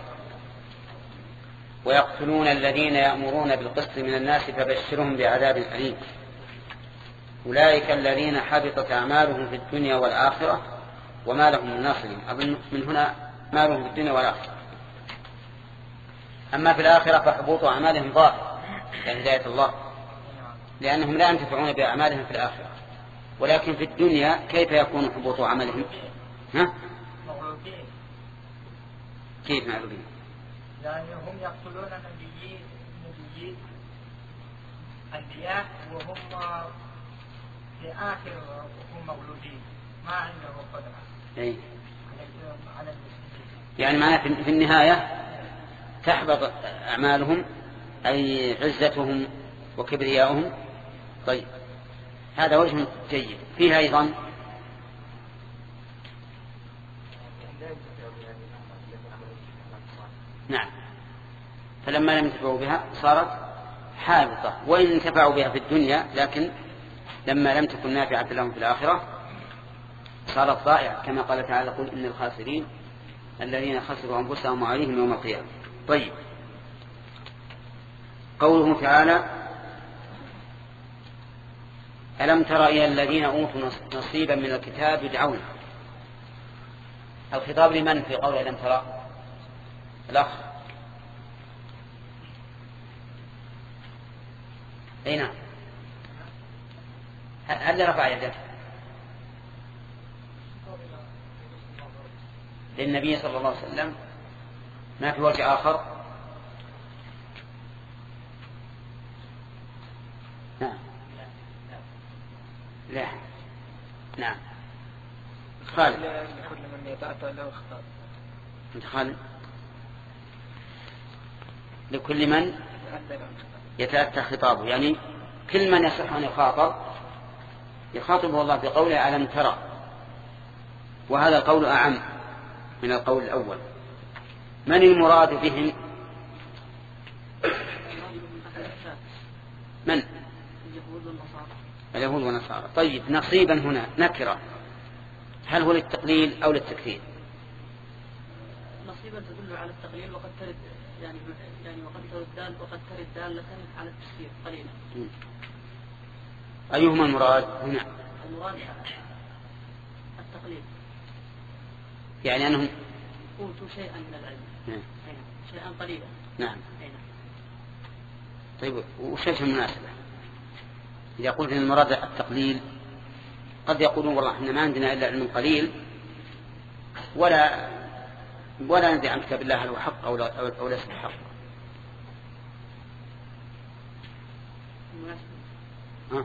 ويقتلون الذين يأمرون بالقسط من الناس فبشرهم بعذاب أليم. أولئك الذين حبطت أعمالهم في الدنيا والآخرة وما لهم من ناصرين. أظن من هنا أعمالهم في الدنيا والآخرة. أما في الآخرة فحبوط أعمالهم ظاهر كهداية الله، لأنهم لا ينتفعون بأعمالهم في الآخرة. ولكن في الدنيا كيف يكون حبوط عملهم؟ ها؟ مغلوبين. كيف مغلوبين؟ يعني هم يقتلون نبيين نبيين أنبياء وهم في آخر هم مغلوبين ما عندهم قدرة أي. على المسلمين. يعني معناه في النهاية تحبط أعمالهم أي عزتهم وكبرياؤهم. طيب هذا وجه جيد. فيها أيضا نعم، فلما لم ينتفعوا بها صارت حابطة، وإن انتفعوا بها في الدنيا لكن لما لم تكن نافعة لهم في الآخرة صارت ضائعة، كما قال تعالى قل إن الخاسرين الذين خسروا أنفسهم وعليهم يوم القيامة. طيب قوله تعالى ألم تر إلى الذين أوتوا نصيبا من الكتاب يدعون. الخطاب لمن في قول ألم ترى؟ الأخ أي نعم. هل رفع يده؟ للنبي صلى الله عليه وسلم ما في وجه آخر؟ نعم لا نعم. خالد لكل من يتأتى له خطاب. انت خالد لكل من يتأتى خطابه، يعني كل من يصح أن يخاطب يخاطبه الله بقوله ألم ترى، وهذا القول أعم من القول الأول. من المراد بهم؟ من؟ اليهود والنصارى. طيب نصيبا هنا نكرة، هل هو للتقليل أو للتكثير؟ نصيبا تدل على التقليل وقد ترد يعني يعني وقد ترد دال وقد ترد دالة على التكثير قليلا. أيهما المراد هنا؟ المراد التقليل، يعني أنهم أوتوا شيئا من العلم. نعم. شيئا قليلا. نعم. طيب وش المناسبة؟ إذا قلت إن المراد التقليل قد يقولون والله إحنا ما عندنا إلا علم قليل ولا ولا ندري عن كتاب الله هل هو حق أو, لا أو ليس بحق. ها؟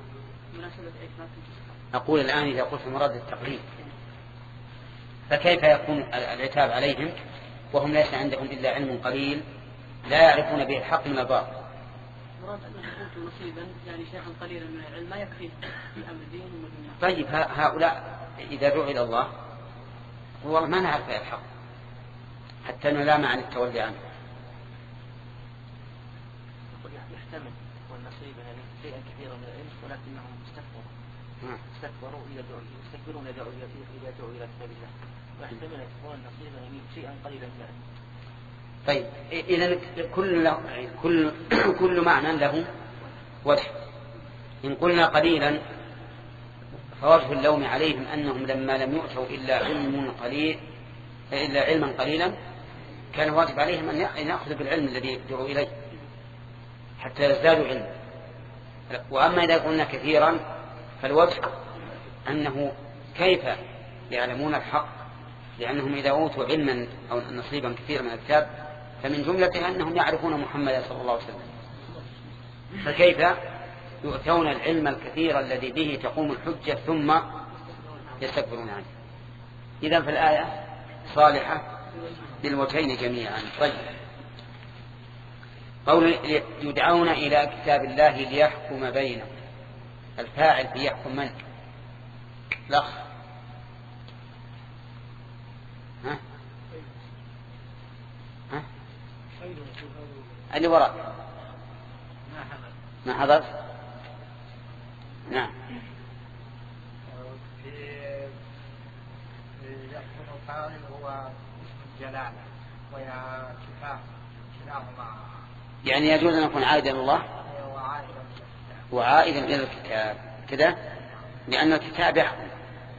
أقول الآن إذا قلت مراد التقليد فكيف يكون العتاب عليهم وهم ليس عندهم إلا علم قليل لا يعرفون به الحق من الباطل؟ مراد أنهم أوتوا نصيبا يعني شيئا قليلا من العلم ما يكفي في أمر الدين والدنيا. طيب هؤلاء إذا دعوا إلى الله والله ما نعرف الحق حتى نلام عن التولي عنه. يحتمل والنصيب يعني شيئا كثيرا من العلم ولكنهم استكبروا استكبروا يستكبرون إذا دعوا إلى كتاب الله ويحتمل أن يكون نصيبا يعني شيئا قليلا من العلم. طيب إذن كل كل كل معنى له وجه. إن قلنا قليلا فوجه اللوم عليهم أنهم لما لم يؤتوا إلا علم قليل إلا علما قليلا كان واجب عليهم أن يأخذوا بالعلم الذي يدعوا إليه حتى يزدادوا علما. وأما إذا قلنا كثيرا فالوجه أنه كيف يعلمون الحق لأنهم إذا أوتوا علما أو نصيبا كثيرا من الكتاب فمن جملته أنهم يعرفون محمد صلى الله عليه وسلم فكيف يؤتون العلم الكثير الذي به تقوم الحجة ثم يستكبرون عنه. إذن فالآية صالحة للوجهين جميعا. طيب قول يدعون إلى كتاب الله ليحكم بينهم الفاعل في يحكم من؟ الأخ ها؟ ها؟ اللي وراء ما حضر؟ نعم. يحكم الفاعل هو اسم الجلالة ويا كتاب كلاهما يعني يجوز أن يكون عائدا إلى الله وعائدا إلى الكتاب كذا لأن الكتاب يحكم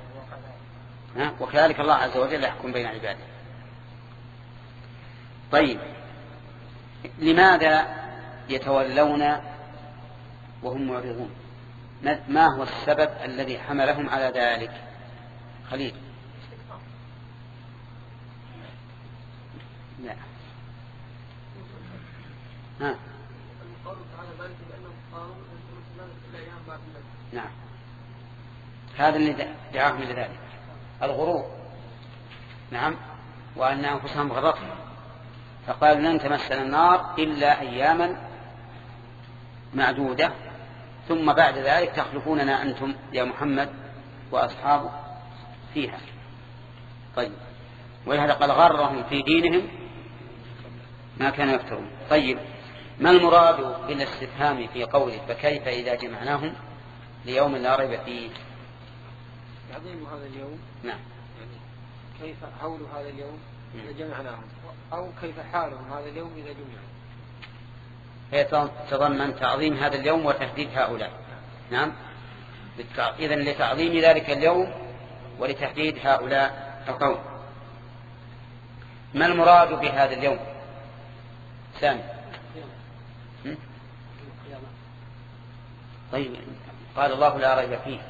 وكذلك الله عز وجل يحكم بين عباده. طيب لماذا يتولون وهم معرضون؟ ما هو السبب الذي حملهم على ذلك؟ خليل. لا ها. نعم هذا اللي دعاهم إلى ذلك الغرور. نعم وأن أنفسهم غضبهم فقالوا لن تمسنا النار إلا أياما معدودة ثم بعد ذلك تخلفوننا أنتم يا محمد وأصحابه فيها. طيب ولهذا قال غرهم في دينهم ما كانوا يفترون. طيب ما المراد بالاستفهام في قوله فكيف إذا جمعناهم ليوم لا ريب فيه؟ عظيم هذا اليوم. نعم يعني كيف حول هذا اليوم إذا جمعناهم أو كيف حالهم هذا اليوم إذا جمعوا. هي تضمن تعظيم هذا اليوم وتهديد هؤلاء. نعم إذن لتعظيم ذلك اليوم ولتهديد هؤلاء القوم. ما المراد بهذا اليوم؟ سامي. طيب قال الله لا ريب فيه.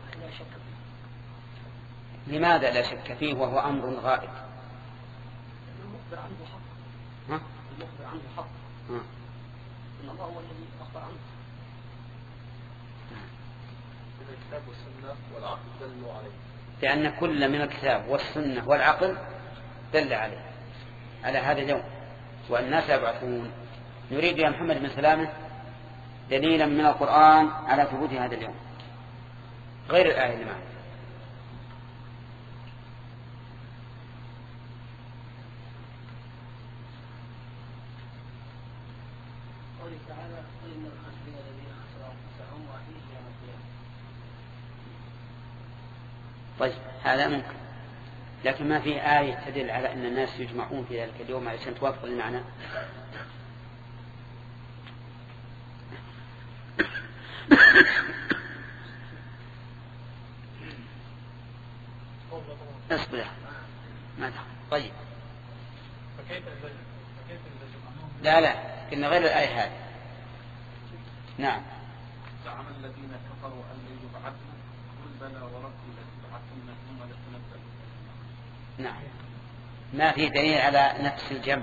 لماذا لا شك فيه وهو أمر غائب؟ المخبر عنه حق. ها؟ المخبر عنه حق. ها؟ إن الله هو الذي أخبر عنه. الكتاب والسنة والعقل دلوا عليه. لأن كل من الكتاب والسنة والعقل دل عليه على هذا اليوم والناس يبعثون. نريد يا محمد بن سلامة دليلا من القرآن على ثبوت هذا اليوم غير الآية اللي معنا. قوله تعالى قل إن الخاسرين الذين خسروا أنفسهم وأهليهم يوم القيامة. طيب هذا ممكن لكن ما في آية تدل على أن الناس يجمعون في ذلك اليوم علشان توافق المعنى. اصبر ما دخل. طيب لا لا إن غير الآية هذه. نعم زعم الذين كفروا أن لن يبعثوا قل بلى وربي لتبعثن ثم لتنبؤن. نعم، ما في دليل على نفس الجمع.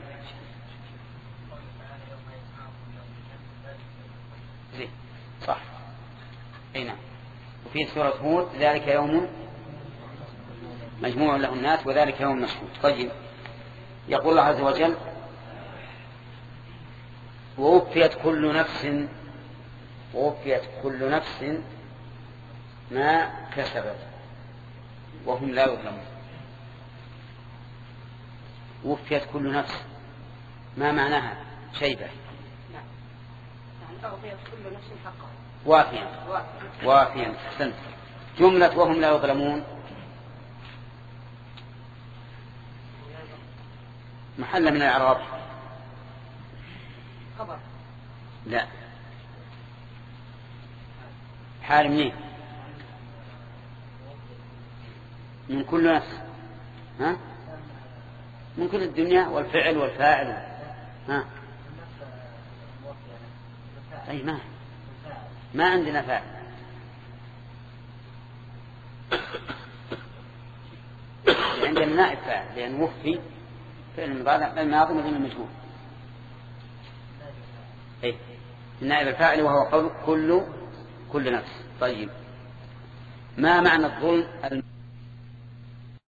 زين صح. اي نعم. وفي سورة هود ذلك يوم مجموع له الناس وذلك يوم مشهود. طيب، يقول الله عز وجل ووفيت كل نفس ووفيت كل نفس ما كسبت وهم لا يظلمون. وفيت كل نفس ما معناها شيبة؟ يعني أعطيت كل نفس حقها وافيا وافيا. أحسنت. جملة وهم لا يظلمون محل من الإعراب؟ خبر. لا، حال منين؟ من كل نفس. ها؟ من كل الدنيا والفعل والفاعل. ها؟ أي ما ما عندنا فاعل. عندنا نائب فاعل لأن وفي فعل الماضي من المجهول. أي النائب الفاعل وهو قول كل كل نفس. طيب، ما معنى الظلم